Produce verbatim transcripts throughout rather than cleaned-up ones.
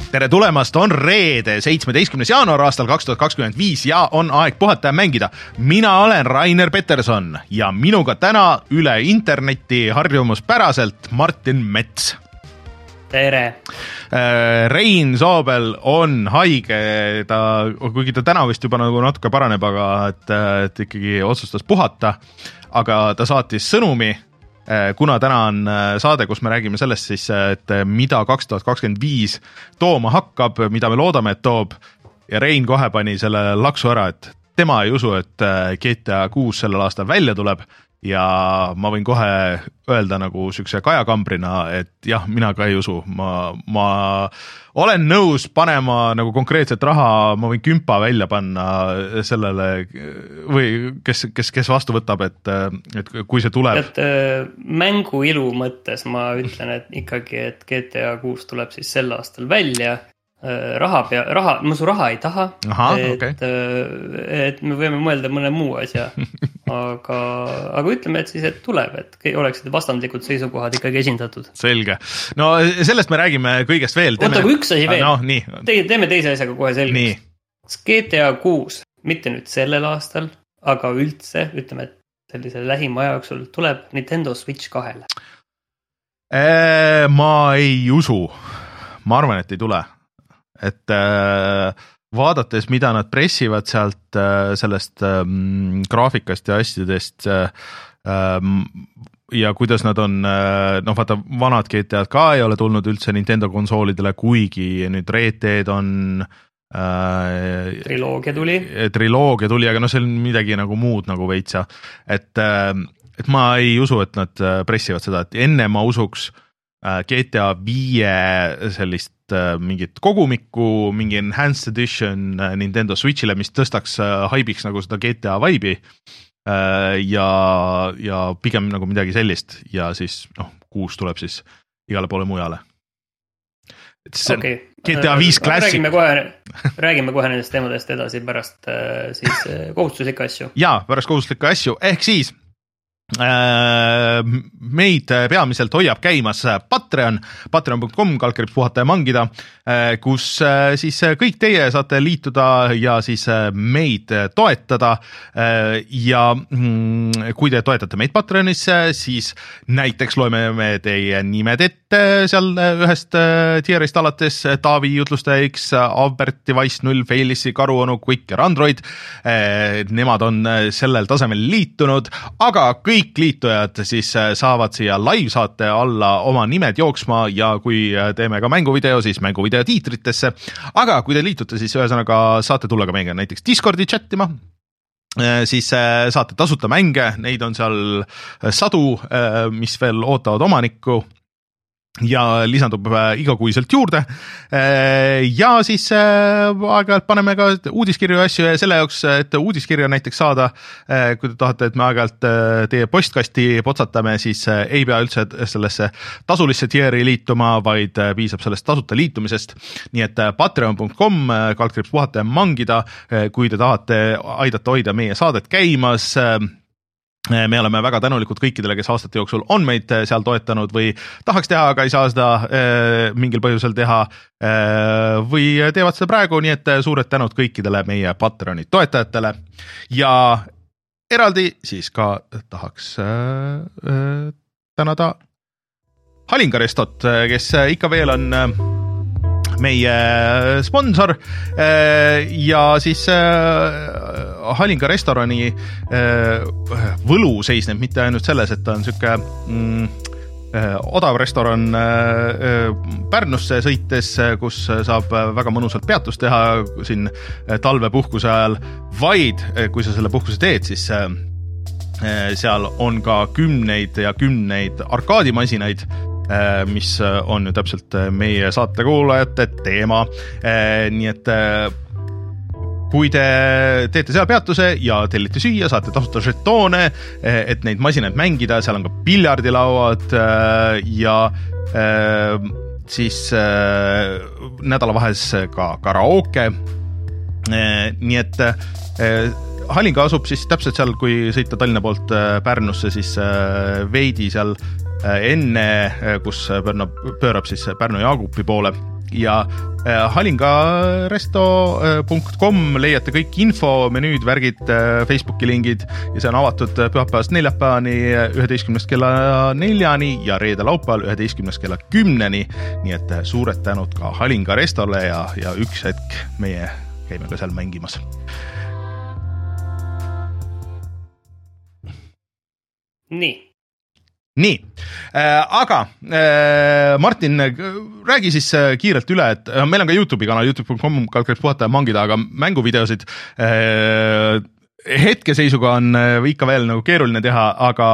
tere tulemast, on reede, seitsmeteistkümnes jaanuar aastal kaks tuhat kakskümmend viis ja on aeg puhata ja mängida. Mina olen Rainer Peterson ja minuga täna üle interneti harjumuspäraselt Martin Mets. Tere! Rein Soobel on haige, ta, kuigi ta täna vist juba nagu natuke paraneb, aga et, et ikkagi otsustas puhata, aga ta saatis sõnumi, kuna täna on saade, kus me räägime sellest siis, et mida kaks tuhat kakskümmend viis tooma hakkab, mida me loodame, et toob, ja Rein kohe pani selle laksu ära, et tema ei usu, et G T A kuus sellel aastal välja tuleb, ja ma võin kohe öelda nagu sükse kajakambrina, et jah, mina ka ei usu, ma, ma olen nõus panema nagu konkreetset raha, ma võin kümpa välja panna sellele või kes, kes, kes vastu võtab, et, et kui see tuleb. Et mängu ilu mõttes ma ütlen, et ikkagi, et G T A kuus tuleb siis sel aastal välja. Raha, pea, raha, ma su raha ei taha, Aha, et, okay. et me võime mõelda mõne muu asja, aga, aga ütleme, et siis, et tuleb, et oleksid vastandlikud seisukohad ikkagi esindatud. Selge. No sellest me räägime kõigest veel. Oota, kui üks asi veel, no, Te, teeme teise asjaga kohe selgeks. Kas G T A kuus, mitte nüüd sellel aastal, aga üldse, ütleme, et sellise lähima aja jooksul tuleb Nintendo Switch kahele? Eee, ma ei usu. Ma arvan, et ei tule. Et äh, vaadates, mida nad pressivad sealt äh, sellest äh, graafikast ja asjadest äh, ja kuidas nad on, äh, noh vaata, vanad G T A ka ei ole tulnud üldse Nintendo konsoolidele, kuigi nüüd Red Dead on äh, triloogia tuli. Triloogia tuli, aga no see on midagi nagu muud nagu veitsa. Et, äh, et ma ei usu, et nad pressivad seda, et enne ma usuks G T A viie sellist mingit kogumikku, mingi enhanced edition Nintendo Switchile, mis tõstaks haibiks nagu seda G T A vibe'i ja, ja pigem nagu midagi sellist ja siis noh, kuus tuleb siis igale poole mujale. Okay. G T A viis Classic. Räägime kohe, räägime kohe nendest teemadest edasi pärast siis kohustuslikke asju. Jaa, pärast kohustuslikke asju, ehk siis meid peamiselt hoiab käimas Patreon, patreon dot com, kalkriips puhata ja mangida, kus siis kõik teie saate liituda ja siis meid toetada ja kui te toetate meid Patreonis, siis näiteks loeme me teie nimed ette seal ühest tierist alates Taavi Jutlustaja X, Albert Device null, Failissi, Karuonu, Quick ja Android. Nemad on sellel tasemel liitunud, aga kõik kõik liitujad siis saavad siia live-saate alla oma nimed jooksma ja kui teeme ka mänguvideo, siis mänguvideo tiitritesse. Aga kui te liitute, siis ühesõnaga saate tulla ka meiega näiteks Discordi chattima, siis saate tasuta mänge, neid on seal sadu, mis veel ootavad omanikku ja lisandub igakuiselt juurde ja siis aeg-ajalt paneme ka uudiskirju asju ja selle jaoks, et uudiskirja näiteks saada, kui te tahate, et me aeg-ajalt teie postkasti potsatame, siis ei pea üldse sellesse tasulisse tieri liituma, vaid piisab sellest tasuta liitumisest, nii et patreon dot com, kalkriips puhata ja mangida, kui te tahate aidata hoida meie saadet käimas. Me oleme väga tänulikud kõikidele, kes aastate jooksul on meid seal toetanud või tahaks teha, aga ei saa seda e, mingil põhjusel teha e, või teevad seda praegu, nii et suured tänud kõikidele meie Patreoni toetajatele ja eraldi siis ka tahaks e, e, tänada Halingarestot, kes ikka veel on meie sponsor ja siis Halinga restorani võlu seisneb mitte ainult selles, et ta on siuke mm, odav restoran Pärnusse sõites, kus saab väga mõnusalt peatust teha siin talvepuhkuse ajal, vaid kui sa selle puhkuse teed, siis seal on ka kümneid ja kümneid arkaadimasinaid, mis on ju täpselt meie saatekuulajate teema. Nii et kui te teete seal peatuse ja tellite süüa, saate tasuta žetoone, et neid masinaid mängida, seal on ka piljardilauad ja siis nädalavahes ka karaoke. Nii et Halinga asub siis täpselt seal, kui sõita Tallinna poolt Pärnusse, siis veidi seal enne, kus pöörab, pöörab siis Pärnu Jaagupi poole ja halingaresto punkt com leiate kõik info, menüüd, värgid, Facebooki lingid ja see on avatud pühapäevast neljapäevani üheteistkümnest kella neljani ja reede laupäeval üheteistkümnest kella kümneni, nii et suured tänud ka Halinga restole ja, ja üks hetk meie käime ka seal mängimas. Nii. Nii, äh, aga äh, Martin, räägi siis kiirelt üle, et äh, meil on ka YouTube'i kanal, youtube punkt com kaldkriips puhata ja mangida, aga mänguvideosid äh, hetkeseisuga on äh, ikka veel nagu keeruline teha, aga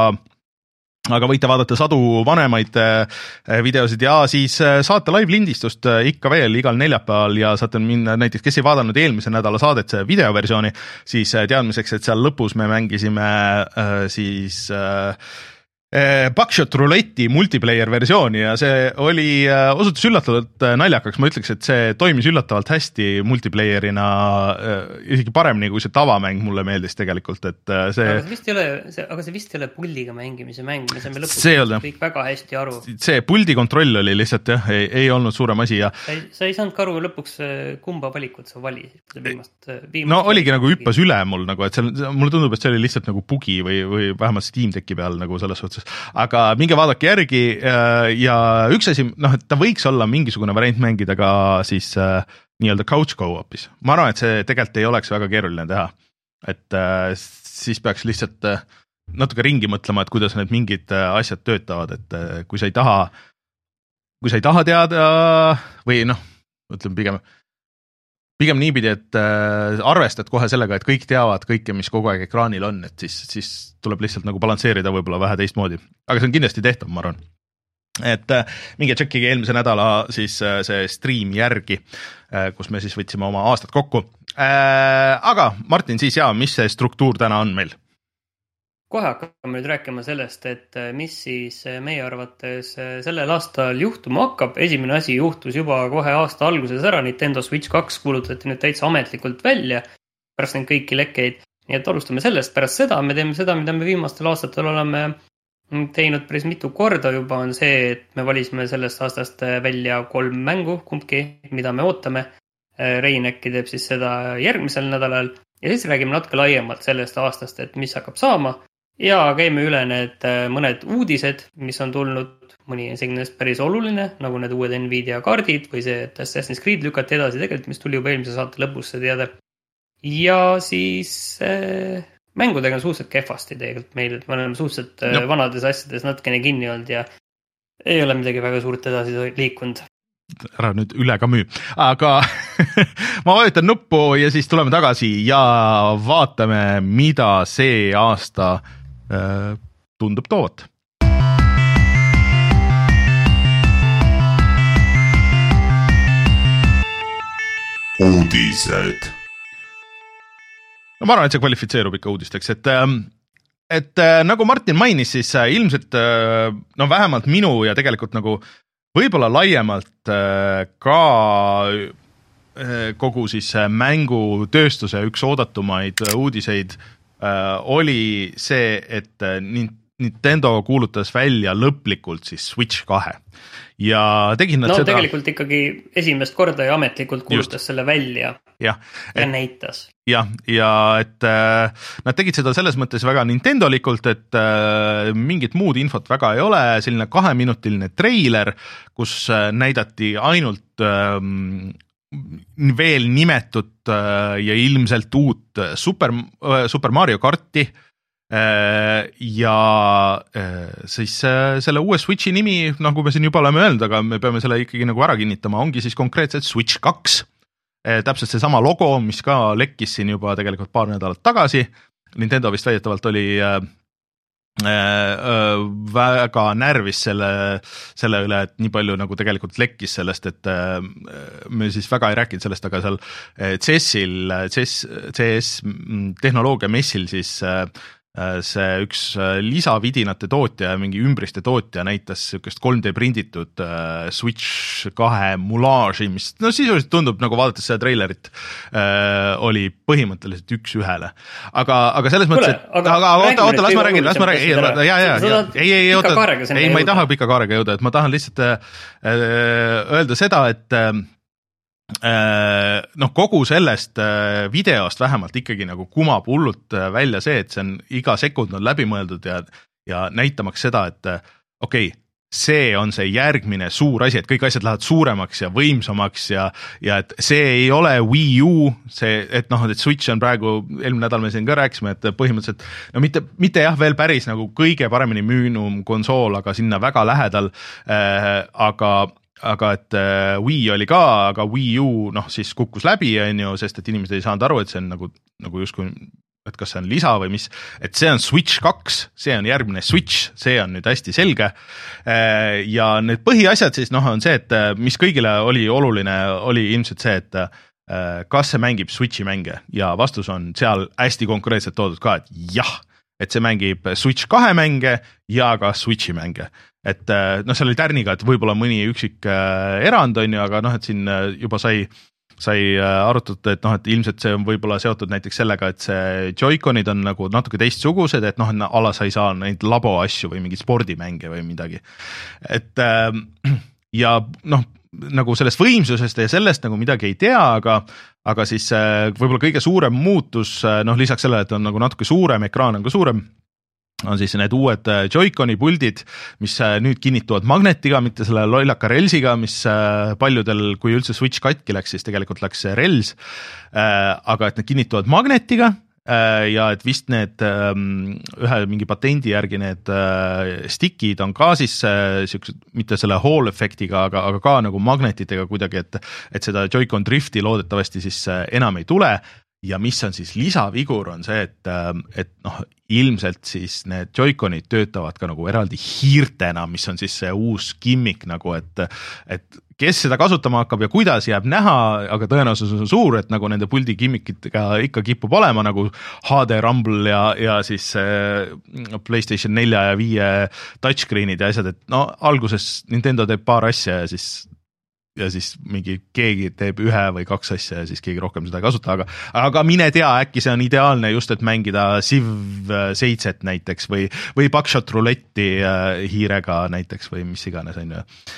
aga võite vaadata sadu vanemaid äh, videosid ja siis äh, saate live-lindistust äh, ikka veel igal neljapäeval ja saate minna näiteks, kes ei vaadanud eelmise nädala saadet see videoversiooni, siis äh, teadmiseks, et seal lõpus me mängisime äh, siis äh, Buckshot Roulette'i multiplayer versiooni ja see oli osutus üllatavalt naljakaks, ma ütleks, et see toimis üllatavalt hästi multiplayerina, isegi paremini kui see tavamäng mulle meeldis tegelikult, et see aga see vist ei ole, see, aga see vist ei ole puldiga mängimise mäng, me saime lõpuks kõik väga hästi aru. See puldi kontroll oli lihtsalt jah, ei, ei olnud suurem asi ja sa ei, sa ei saanud ka aru lõpuks kumba valikut sa valisid viimast, viimast no oligi nagu hüppas üle mul nagu, et seal, mulle tundub, et see oli lihtsalt nagu bugi või, või vähemalt Steam Decki peal nagu selles suhtes. Aga minge vaadake järgi ja üks asi, noh, et ta võiks olla mingisugune variant mängida ka siis äh, nii-öelda couch co-opis. Ma arvan, et see tegelikult ei oleks väga keeruline teha. Et äh, siis peaks lihtsalt äh, natuke ringi mõtlema, et kuidas need mingid äh, asjad töötavad, et äh, kui sa ei taha, kui sa ei taha teada või noh, ütleme pigem pigem niipidi, et äh, arvestad kohe sellega, et kõik teavad kõike, mis kogu aeg ekraanil on, et siis, siis tuleb lihtsalt nagu balansseerida võib-olla vähe teistmoodi. Aga see on kindlasti tehtav, ma arvan. Et äh, minge tšekkige eelmise nädala siis äh, see stream järgi, äh, kus me siis võtsime oma aastad kokku. Äh, aga Martin, siis jaa, mis see struktuur täna on meil? Kohe hakkame nüüd rääkima sellest, et mis siis meie arvates sellel aastal juhtuma hakkab. Esimene asi juhtus juba kohe aasta alguses ära, Nintendo Switch kaks kuulutati nüüd täitsa ametlikult välja, pärast neid kõiki lekkeid. Nii et alustame sellest, pärast seda me teeme seda, mida me viimastel aastatel oleme teinud päris mitu korda juba, on see, et me valisime sellest aastast välja kolm mängu, kumbki, mida me ootame. Rein äkki teeb siis seda järgmisel nädalal ja siis räägime natuke laiemalt sellest aastast, et mis hakkab saama. Ja käime üle need mõned uudised, mis on tulnud, mõni on selline päris oluline, nagu need uued Nvidia kaardid või see, et Assassin's Creed lükati edasi tegelikult, mis tuli juba eelmise saate lõpus see teade. Ja siis äh, mängudega on suhteliselt kehvasti tegelikult meil, et me oleme suhteliselt äh, no. vanades asjades natukene kinni olnud ja ei ole midagi väga suurt edasi liikunud. Ära nüüd üle ka müü, aga ma vajutan nuppu ja siis tuleme tagasi ja vaatame, mida see aasta äh, tundub toovat. Uudised. No ma arvan, et see kvalifitseerub ikka uudisteks, et, et nagu Martin mainis, siis ilmselt no vähemalt minu ja tegelikult nagu võib-olla laiemalt ka kogu siis mängutööstuse üks oodatumaid uudiseid oli see, et Nintendo kuulutas välja lõplikult siis Switch kahe. Ja tegid nad no seda... tegelikult ikkagi esimest korda ja ametlikult kuulutas Just. selle välja ja, ja et, näitas. Ja, ja et äh, nad tegid seda selles mõttes väga Nintendolikult, et äh, mingit muud infot väga ei ole, selline kaheminutiline treiler, kus äh, näidati ainult äh, veel nimetut äh, ja ilmselt uut Super, äh, Super Mario karti, ja siis selle uue Switchi nimi, nagu me siin juba oleme öelnud, aga me peame selle ikkagi nagu ära kinnitama, ongi siis konkreetselt Switch kaks. Täpselt see sama logo, mis ka lekkis siin juba tegelikult paar nädalat tagasi. Nintendo vist väidetavalt oli äh, äh, väga närvis selle, selle üle, et nii palju nagu tegelikult lekkis sellest, et äh, me siis väga ei rääkinud sellest, aga seal C S-il, C S, C S tehnoloogia messil siis äh, see üks lisavidinate tootja ja mingi ümbriste tootja näitas sükest kolm D prinditud äh, Switch kahe mulaaži, mis no sisuliselt tundub, nagu vaadates seda trailerit, äh, oli põhimõtteliselt üks ühele. Aga, aga selles mõttes, et aga, aga oota, oota, las ma räägin, las ma räägin, ei, ja, ja, ja, ei, ei, oota, ei, ma ei taha pika kaarega jõuda, et ma tahan lihtsalt äh, öelda seda, et äh, noh, kogu sellest videost vähemalt ikkagi nagu kumab hullult välja see, et see on iga sekund on läbimõeldud ja, ja näitamaks seda, et okei, okay, see on see järgmine suur asi, et kõik asjad lähevad suuremaks ja võimsamaks ja, ja et see ei ole Wii U, see, et noh, et Switch on praegu, eelmine nädal me siin ka rääkisime, et põhimõtteliselt, no mitte, mitte jah, veel päris nagu kõige paremini müünum konsool, aga sinna väga lähedal, äh, aga aga et äh, Wii oli ka, aga Wii U noh, siis kukkus läbi, on ju, sest et inimesed ei saanud aru, et see on nagu, nagu justkui et kas see on lisa või mis, et see on Switch kaks, see on järgmine Switch, see on nüüd hästi selge. Ja need põhiasjad siis noh, on see, et mis kõigile oli oluline, oli ilmselt see, et kas see mängib Switchi mänge ja vastus on seal hästi konkreetselt toodud ka, et jah, et see mängib Switch kahe mänge ja ka Switchi mänge. Et noh, seal oli tärniga, et võib-olla mõni üksik erand on ju, aga noh, et siin juba sai sai arutatud, et noh, et ilmselt see on võib-olla seotud näiteks sellega, et see Joy-Conid on nagu natuke teistsugused, et noh, ala sa ei saa neid labo asju või mingeid spordimänge või midagi. Et ja noh, nagu sellest võimsusest ja sellest nagu midagi ei tea, aga, aga siis võib-olla kõige suurem muutus, noh lisaks sellele, et on nagu natuke suurem, ekraan on ka suurem, on siis need uued Joy-Coni puldid, mis nüüd kinnituvad magnetiga, mitte selle lollaka relsiga, mis paljudel, kui üldse Switch katki läks, siis tegelikult läks see rels, aga et need kinnituvad magnetiga ja et vist need ühe mingi patendi järgi need stickid on ka siis siuksed, mitte selle hall efektiga, aga, aga ka nagu magnetitega kuidagi, et, et seda Joy-Con drifti loodetavasti siis enam ei tule. Ja mis on siis lisavigur on see, et, et noh, ilmselt siis need Joy-Conid töötavad ka nagu eraldi hiirtena, mis on siis see uus gimmick nagu, et, et kes seda kasutama hakkab ja kuidas jääb näha, aga tõenäosus on suur, et nagu nende puldi gimmickitega ikka kipub olema nagu H D Rumble ja, ja siis PlayStation nelja ja viie touchscreenid ja asjad, et no alguses Nintendo teeb paar asja ja siis ja siis mingi keegi teeb ühe või kaks asja ja siis keegi rohkem seda ei kasuta, aga, aga mine tea, äkki see on ideaalne just, et mängida Civ seitset näiteks või, või Buckshot Rouletti hiirega näiteks või mis iganes on ju.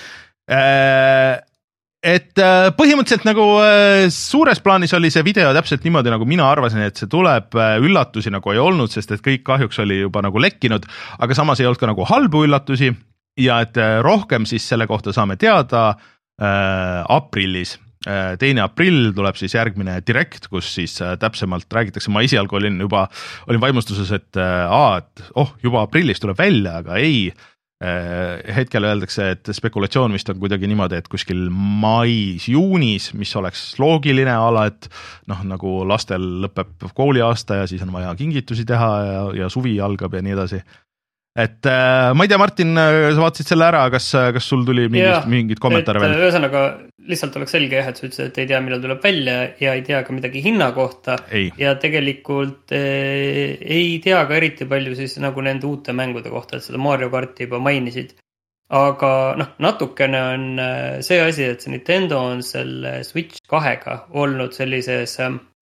Et põhimõtteliselt nagu suures plaanis oli see video täpselt niimoodi, nagu mina arvasin, et see tuleb, üllatusi nagu ei olnud, sest et kõik kahjuks oli juba nagu lekkinud, aga samas ei olnud ka nagu halbu üllatusi ja et rohkem siis selle kohta saame teada Äh, aprillis, äh, teine aprill tuleb siis järgmine direkt, kus siis äh, täpsemalt räägitakse, ma esialgu olin juba, olin vaimustuses, et äh, aa, et oh, juba aprillis tuleb välja, aga ei, äh, hetkel öeldakse, et spekulatsioon vist on kuidagi niimoodi, et kuskil mais, juunis, mis oleks loogiline ala, et noh, nagu lastel lõpeb kooliaasta ja siis on vaja kingitusi teha ja, ja suvi algab ja nii edasi. Et äh, ma ei tea, Martin, sa vaatasid selle ära, kas, kas sul tuli mingid, mingid kommentaare veel? Ühesõnaga, lihtsalt oleks selge jah, et sa ütlesid, et ei tea, millal tuleb välja ja ei tea ka midagi hinna kohta. Ei. Ja tegelikult eh, ei tea ka eriti palju siis nagu nende uute mängude kohta, et seda Mario Karti juba mainisid. Aga noh, natukene on see asi, et see Nintendo on selle Switch kahega olnud sellises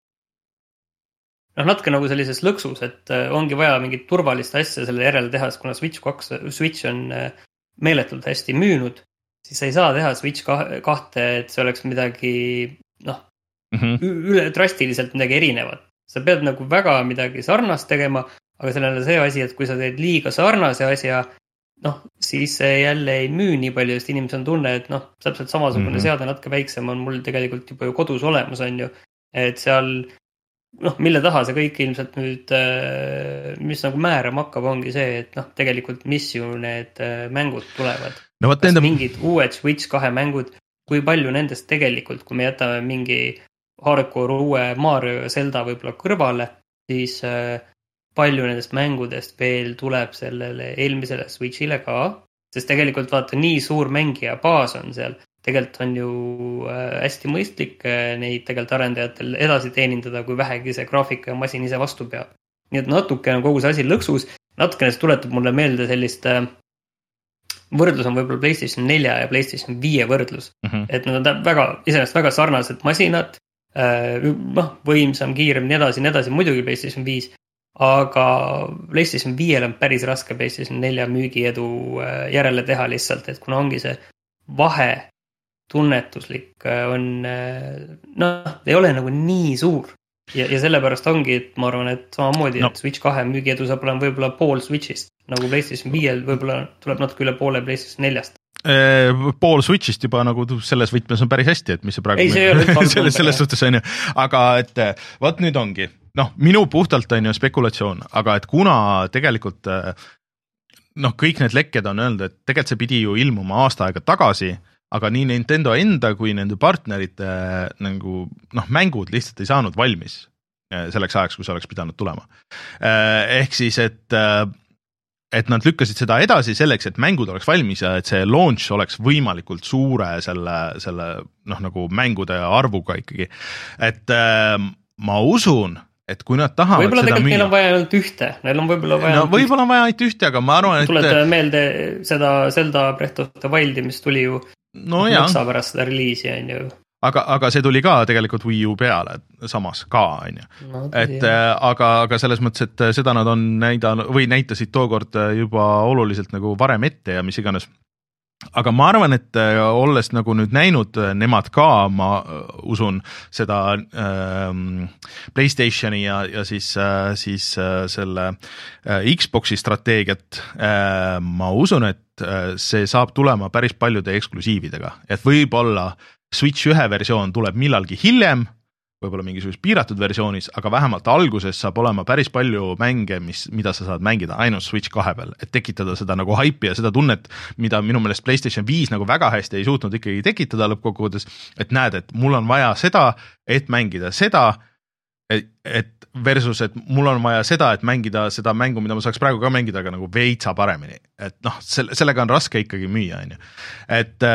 noh, natuke nagu sellises lõksus, et ongi vaja mingit turvalist asja selle järele teha, kuna Switch kaks, Switch on meeletult hästi müünud, siis sa ei saa teha Switch kahte, et see oleks midagi noh, mm-hmm. üle drastiliselt midagi erinevat. Sa pead nagu väga midagi sarnast tegema, aga sellele see asi, et kui sa teed liiga sarnase asja, noh, siis see jälle ei müü nii palju, sest inimesel on tunne, et noh, täpselt samasugune mm-hmm. seade natuke väiksem on mul tegelikult juba ju kodus olemas, on ju, et seal noh, mille taha see kõik ilmselt nüüd, mis nagu määrama hakkab, ongi see, et noh, tegelikult mis ju need mängud tulevad. No, kas nende... mingid uued Switch kahe mängud, kui palju nendest tegelikult, kui me jätame mingi hardcore uue Mario ja Zelda võib-olla kõrvale, siis palju nendest mängudest veel tuleb sellele eelmisele Switchile ka, sest tegelikult vaata, nii suur mängija baas on seal, tegelikult on ju hästi mõistlik neid tegelikult arendajatel edasi teenindada, kui vähegi see graafika ja masin ise vastu peab. Nii et natuke on kogu see asi lõksus, natukene see tuletab mulle meelde sellist võrdlus on võib-olla PlayStation nelja ja PlayStation viie võrdlus. Mm-hmm. Et nad on väga, iseenesest väga sarnased masinad, noh, võimsam, kiirem, nii edasi, nii edasi, muidugi PlayStation viis, aga PlayStation viiel on päris raske PlayStation nelja müügiedu järele teha lihtsalt, et kuna ongi see vahe tunnetuslik on, noh, ei ole nagu nii suur. Ja, ja sellepärast ongi, et ma arvan, et samamoodi, no. et Switch kahe müügiedu saab olema võib-olla pool Switchist, nagu PlayStation viiel võib-olla tuleb natuke üle poole PlayStation neljast. Pool Switchist juba nagu selles võtmes on päris hästi, et mis see praegu ei, see ei ole selles, selles suhtes on ju, aga et vaat nüüd ongi, noh, minu puhtalt on ju spekulatsioon, aga et kuna tegelikult noh, kõik need lekked on öelnud, et tegelikult see pidi ju ilmuma aasta aega tagasi, aga nii Nintendo enda kui nende partnerite nagu, noh, mängud lihtsalt ei saanud valmis selleks ajaks, kui see oleks pidanud tulema. Ehk siis, et, et nad lükkasid seda edasi selleks, et mängud oleks valmis ja et see launch oleks võimalikult suure selle, selle noh, nagu mängude arvuga ikkagi. Et ma usun, et kui nad tahavad võib-olla seda müüa... Võib-olla neil on vaja ainult ühte, neil on võib-olla vaja no, võib-olla on vaja ainult ühte, aga ma arvan, et... Tulete meelde seda Zelda Breath of the Wildi, mis tuli ju no mõksa pärast seda reliisi, on ju. Aga, aga see tuli ka tegelikult Wii U peale, samas ka, on ju. No, et aga, aga selles mõttes, et seda nad on näidanud, või näitasid tookord juba oluliselt nagu varem ette ja mis iganes. Aga ma arvan, et olles nagu nüüd näinud nemad ka, ma usun seda ähm, PlayStationi ja, ja siis, äh, siis äh, selle äh, Xboxi strateegiat, äh, ma usun, et äh, see saab tulema päris paljude eksklusiividega, et võib-olla Switch ühe versioon tuleb millalgi hiljem, võib-olla mingisuguse piiratud versioonis, aga vähemalt alguses saab olema päris palju mänge, mis, mida sa saad mängida ainult Switch kahe peal, et tekitada seda nagu haipi ja seda tunnet, mida minu meelest PlayStation viis nagu väga hästi ei suutnud ikkagi tekitada lõppkokkuvõttes, et näed, et mul on vaja seda, et mängida seda, et, et versus, et mul on vaja seda, et mängida seda mängu, mida ma saaks praegu ka mängida, aga nagu veitsa paremini, et noh, sellega on raske ikkagi müüa, on ju. Et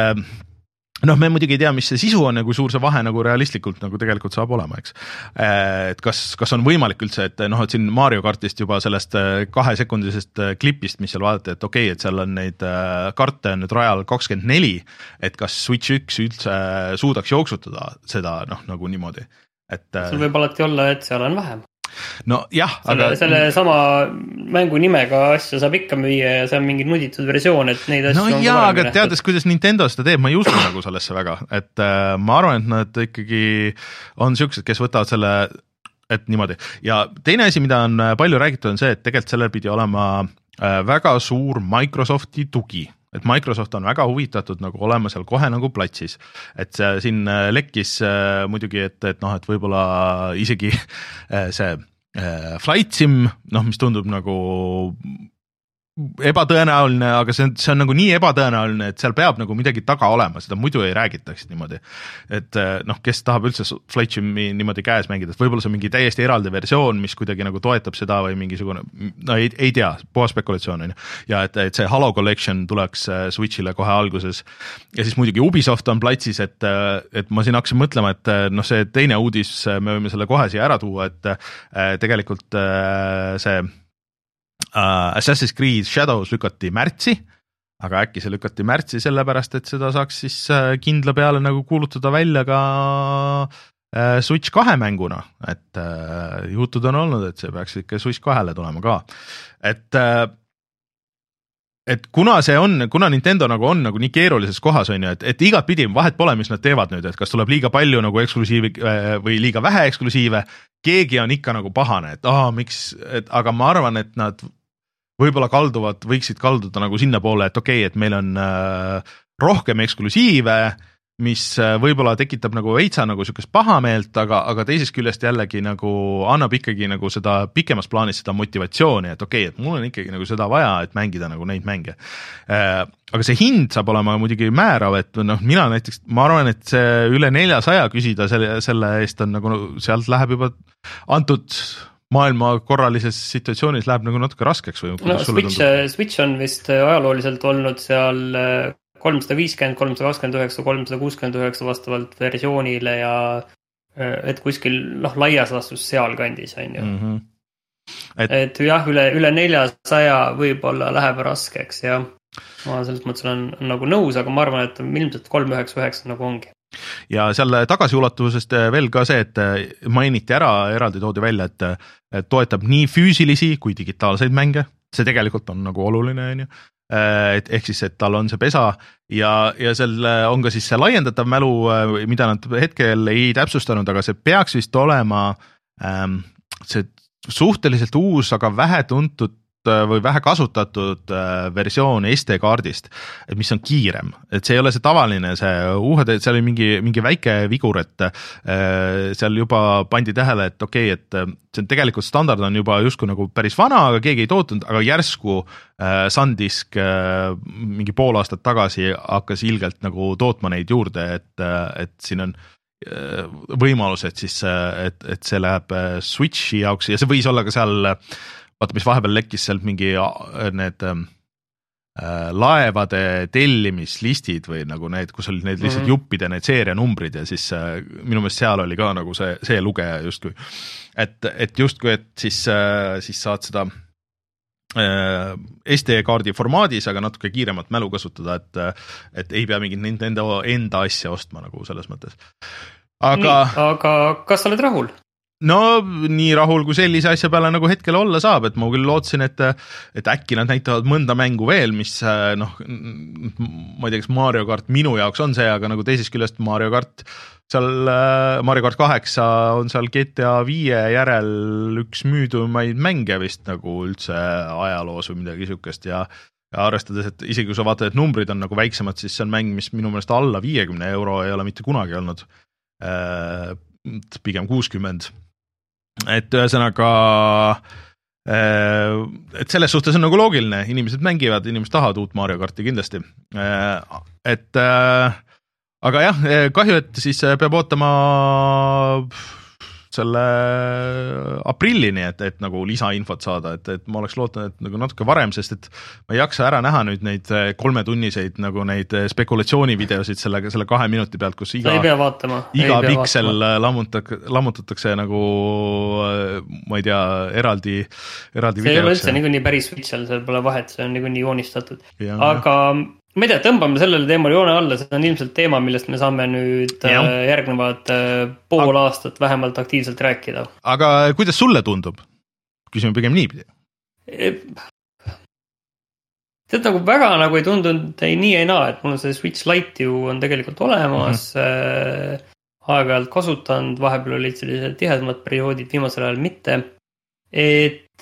noh, me muidugi ei tea, mis see sisu on ja kui suur see vahe nagu realistlikult nagu tegelikult saab olema, eks. Et kas, kas on võimalik üldse, et noh, et siin Mario Kartist juba sellest kahe sekundisest klipist, mis seal vaadati, et okei, okay, et seal on neid karte on nüüd rajal kakskümmend neli, et kas Switch üks üldse suudaks jooksutada seda noh, nagu niimoodi. Et, sul võib alati olla, et seal on vähem. No jah, selle, aga... selle sama mängu nimega asja saab ikka müüa ja see on mingi nuditud versioon, et neid asju no on jaa, aga nähtud. Teades, kuidas Nintendo seda teeb, ma ei usu nagu sellesse väga, et äh, ma arvan, et nad ikkagi on siuksed, kes võtavad selle, et niimoodi. Ja teine asi, mida on palju räägitud, on see, et tegelikult sellel pidi olema äh, väga suur Microsofti tugi. Et Microsoft on väga huvitatud nagu olema seal kohe nagu platsis, et see siin lekkis äh, muidugi, et, et noh, et võib-olla isegi äh, see äh, Flight Sim, noh, mis tundub nagu ebatõenäoline, aga see on, see on nagu nii ebatõenäoline, et seal peab nagu midagi taga olema, seda muidu ei räägitaks niimoodi. Et noh, kes tahab üldse Flight Simi niimoodi käes mängida, et võib-olla see on mingi täiesti eraldi versioon, mis kuidagi nagu toetab seda või mingisugune, no ei, ei tea, puhas spekulatsioon on ju. Ja et, et see Halo Collection tuleks Switchile kohe alguses. Ja siis muidugi Ubisoft on platsis, et, et ma siin hakkasin mõtlema, et noh, see teine uudis, me võime selle kohe siia ära tuua, et tegelikult see Uh, Assassin's Creed Shadows lükati märtsi, aga äkki see lükati märtsi sellepärast, et seda saaks siis uh, kindla peale nagu kuulutada välja ka uh, Switch kahe mänguna, et uh, jutud on olnud, et see peaks ikka Switch kahele tulema ka, et uh, et kuna see on, kuna Nintendo nagu on nagu nii keerulises kohas on ju, et, et igat pidi vahet pole, mis nad teevad nüüd, et kas tuleb liiga palju nagu eksklusiivi või liiga vähe eksklusiive, keegi on ikka nagu pahane, et ah, miks, et, aga ma arvan, et nad võib-olla kalduvad, võiksid kalduda nagu sinna poole, et okei, okay, et meil on äh, rohkem eksklusiive, mis äh, võib-olla tekitab nagu veitsa nagu sükest pahameelt, aga, aga teisest küljest jällegi nagu annab ikkagi nagu seda pikemas plaanis seda motivatsiooni, et okei, okay, et mul on ikkagi nagu seda vaja, et mängida nagu neid mänge. Äh, aga see hind saab olema muidugi määrav, et noh, mina näiteks, ma arvan, et see üle neljasaja küsida selle, selle eest on nagu, sealt läheb juba antud maailma korralises situatsioonis läheb nagu natuke raskeks või no, Switch, Switch on vist ajalooliselt olnud seal kolmsada viiskümmend, kolmsada kakskümmend üheksa, kolmsada kuuskümmend üheksa vastavalt versioonile ja et kuskil noh, laias laastus seal kandis on ju. Mm-hmm. Et, et jah, üle, üle neljasaja võib-olla läheb raskeks ja ma selles mõttes on, on nagu nõus, aga ma arvan, et ilmselt kolm üheksa üheksa nagu ongi. Ja seal tagasiulatuvusest veel ka see, et mainiti ära, eraldi toodi välja, et toetab nii füüsilisi kui digitaalseid mänge, see tegelikult on nagu oluline, on ju. et ehk siis, et tal on see pesa ja, ja seal on ka siis see laiendatav mälu, mida nad hetkel ei täpsustanud, aga see peaks vist olema ähm, see suhteliselt uus, aga vähe tuntud või vähe kasutatud versioon S D-kaardist, mis on kiirem, et see ei ole see tavaline, see U H D, seal oli mingi, mingi väike vigur, et seal juba pandi tähele, et okei, okay, et see tegelikult standard on juba justkui nagu päris vana, aga keegi ei tootnud, aga järsku SanDisk mingi pool aastat tagasi hakkas ilgelt nagu tootma neid juurde, et, et siin on võimalus, et siis, et, et see läheb Switchi jaoks ja see võis olla ka seal vaata, mis vahepeal lekkis sealt mingi need äh, laevade tellimissistid või nagu need, kus olid need lihtsalt mm -hmm. juppide need seerianumbrid ja siis äh, minu meelest seal oli ka nagu see, see lugeja justkui. Et, et justkui, et siis, äh, siis saad seda äh, S D-kaardi formaadis, aga natuke kiiremat mälu kasutada, et, et ei pea mingit nende enda asja ostma nagu selles mõttes. Aga, nii, aga kas sa oled rahul? No nii rahul, kui sellise asja peale nagu hetkel olla saab, et ma küll lootsin, et, et äkki nad näitavad mõnda mängu veel, mis noh, ma ei tea, kas Mario Kart minu jaoks on see, aga nagu teisest küljest Mario Kart, seal Mario Kart kaheksa on seal G T A viie järel üks müüdumaid mänge vist nagu üldse ajaloos või midagi sihukest ja ja arvestades, et isegi kui sa vaatad, et numbrid on nagu väiksemad, siis see on mäng, mis minu meelest alla viiekümne euro ei ole mitte kunagi olnud, pigem kuuskümmend. Et ühesõnaga, et selles suhtes on nagu loogiline, inimesed mängivad, inimesed tahavad uut Mario Karti kindlasti. Et, aga jah, kahju, et siis peab ootama selle aprillini, et, et nagu lisainfot saada, et, et ma oleks lootnud, et nagu natuke varem, sest et ma ei jaksa ära näha nüüd neid kolmetunniseid nagu neid spekulatsioonivideosid selle, selle kahe minuti pealt, kus iga, iga piksel lammutak, lammutatakse nagu ma ei tea, eraldi, eraldi see videoks. See ei ole üldse niikuinii päris pixel, seal pole vahet, see on niikuinii joonistatud. Ja. Aga ma ei tea, tõmbame sellele teemale joone alla, see on ilmselt teema, millest me saame nüüd ja. järgnevad pool aga, aastat vähemalt aktiivselt rääkida. Aga kuidas sulle tundub? Küsime pigem niipidi. Tead, nagu väga nagu ei tundunud ei nii ei naa, et mul on see Switch Lite ju on tegelikult olemas, mm-hmm. aeg-ajalt kasutanud, vahepeal olid sellised tihedamad perioodid, viimasel ajal mitte, et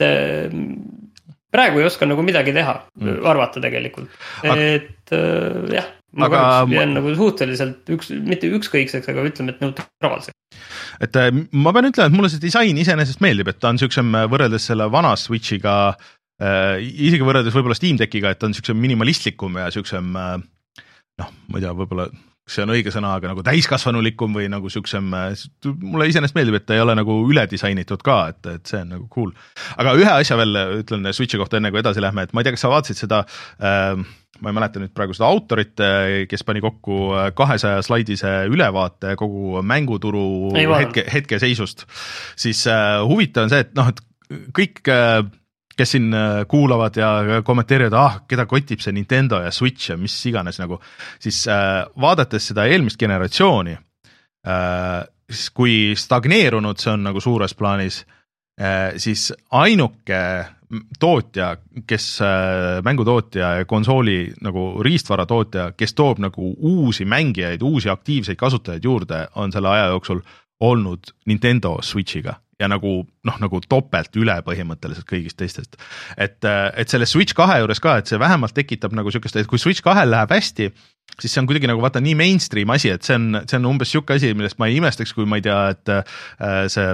praegu ei oska nagu midagi teha, mm. arvata tegelikult. Aga, et äh, jah, ma aga, jään ma... nagu suhteliselt, üks, mitte ükskõikseks, aga ütleme, et neutraalseks. Et äh, ma pean ütlema, et mulle see disain iseenesest meeldib, et ta on siuksem võrreldes selle vana Switchiga, äh, isegi võrreldes võib-olla Steam Deckiga, et ta on siuksem minimalistlikum ja siuksem, äh, noh, ma ei tea, võib-olla see on õige sõna, aga nagu täiskasvanulikum või nagu siuksem, mulle iseenesest meeldib, et ta ei ole nagu üle disainitud ka, et, et see on nagu cool. Aga ühe asja veel ütlen Switchi kohta enne, kui edasi lähme, et ma ei tea, kas sa vaatasid seda, äh, ma ei mäleta nüüd praegu seda autorit, kes pani kokku kahesaja slaidise ülevaate kogu mänguturu hetke, hetke seisust, siis äh, huvitav on see, et noh, et kõik äh, kes siin kuulavad ja kommenteerivad, ah, keda kotib see Nintendo ja Switch ja mis iganes nagu, siis äh, vaadates seda eelmist generatsiooni, äh, siis kui stagneerunud see on nagu suures plaanis, äh, siis ainuke tootja, kes äh, mängutootja ja konsooli nagu riistvara tootja, kes toob nagu uusi mängijaid, uusi aktiivseid kasutajaid juurde, on selle aja jooksul olnud Nintendo Switchiga. Ja nagu, noh, nagu topelt üle põhimõtteliselt kõigist teistest. Et, et selle Switch kahe juures ka, et see vähemalt tekitab nagu siukest, et kui Switch kahel läheb hästi, siis see on kuidagi nagu vaata nii mainstream asi, et see on, see on umbes siuke asi, millest ma ei imestaks, kui ma ei tea, et äh, see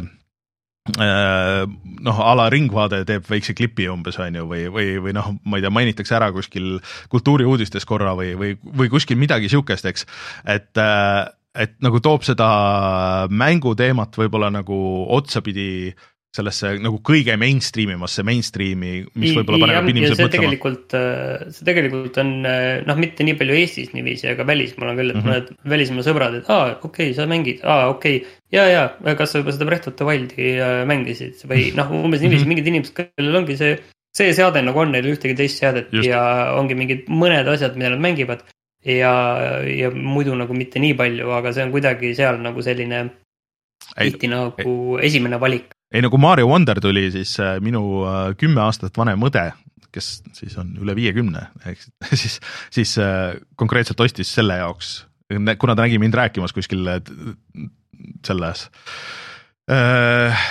äh, noh, ala ringvaade teeb väikse klipi umbes, on ju, või, või, või noh, ma ei tea, mainitakse ära kuskil kultuuriuudistes korra või, või, või kuskil midagi siukest, eks, et äh, et nagu toob seda mänguteemat võib-olla nagu otsapidi sellesse nagu kõige mainstreamimasse mainstreami, mis võib-olla paneb inimesed mõtlema. Tegelikult, see tegelikult on, noh, mitte nii palju Eestis niiviisi, aga välismaal on küll, et mm -hmm. mõned välismaa sõbrad, et aa, okei, okay, sa mängid, aa, okei, okay. ja, ja, kas sa juba seda Breath of the Wildi mängisid või noh, umbes niiviisi, mingid inimesed, kellel ongi see, see seade nagu on, neil ühtegi teist seadet Just. Ja ongi mingid mõned asjad, mida nad mängivad. Ja, ja muidu nagu mitte nii palju, aga see on kuidagi seal nagu selline tihti nagu ei, esimene valik. Ei, nagu Mario Wonder tuli, siis minu kümme aastat vanem õde, kes siis on üle viiekümne, ehk siis, siis konkreetselt ostis selle jaoks, kuna ta nägi mind rääkimas kuskil selles äh,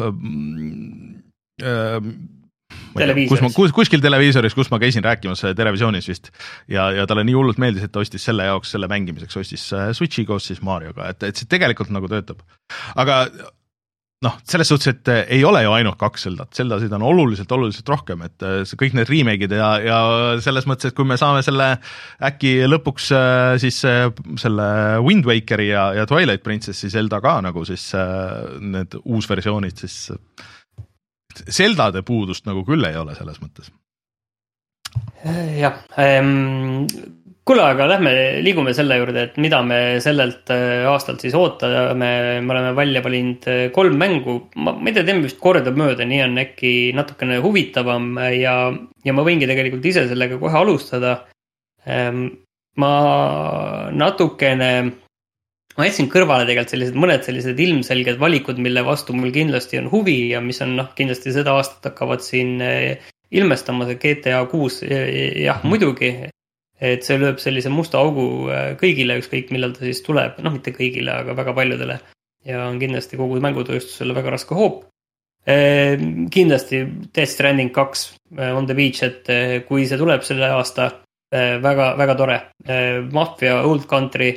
äh, kus ma, kus, kuskil televiisoris, kus ma käisin rääkimas televisioonis vist ja, ja talle nii hullult meeldis, et ta ostis selle jaoks, selle mängimiseks ostis Switchi koos siis Marioga, et, et see tegelikult nagu töötab. Aga noh, selles suhtes, et ei ole ju ainult kaks Zeldat, Zeldasid on oluliselt, oluliselt rohkem, et see, kõik need remake'id ja, ja selles mõttes, et kui me saame selle äkki lõpuks siis selle Wind Wakeri ja, ja Twilight Princessi Zelda ka nagu siis need uusversioonid, siis Zeldade puudust nagu küll ei ole selles mõttes. Jah, ähm, kuule, aga lähme, liigume selle juurde, et mida me sellelt aastalt siis ootame, me oleme välja valinud kolm mängu, ma, ma ei tea, teeme vist korda mööda, nii on äkki natukene huvitavam ja, ja ma võingi tegelikult ise sellega kohe alustada. Ähm, ma natukene... Ma jätsin kõrvale tegelikult sellised, mõned sellised ilmselged valikud, mille vastu mul kindlasti on huvi ja mis on noh, kindlasti seda aastat hakkavad siin ilmestama, see G T A kuus, jah muidugi, et see lööb sellise musta augu kõigile, ükskõik millal ta siis tuleb, noh mitte kõigile, aga väga paljudele ja on kindlasti kogu mängutööstusele väga raske hoop. Kindlasti Death Stranding kaks on the beach, et kui see tuleb selle aasta, väga, väga tore. Mafia Old Country,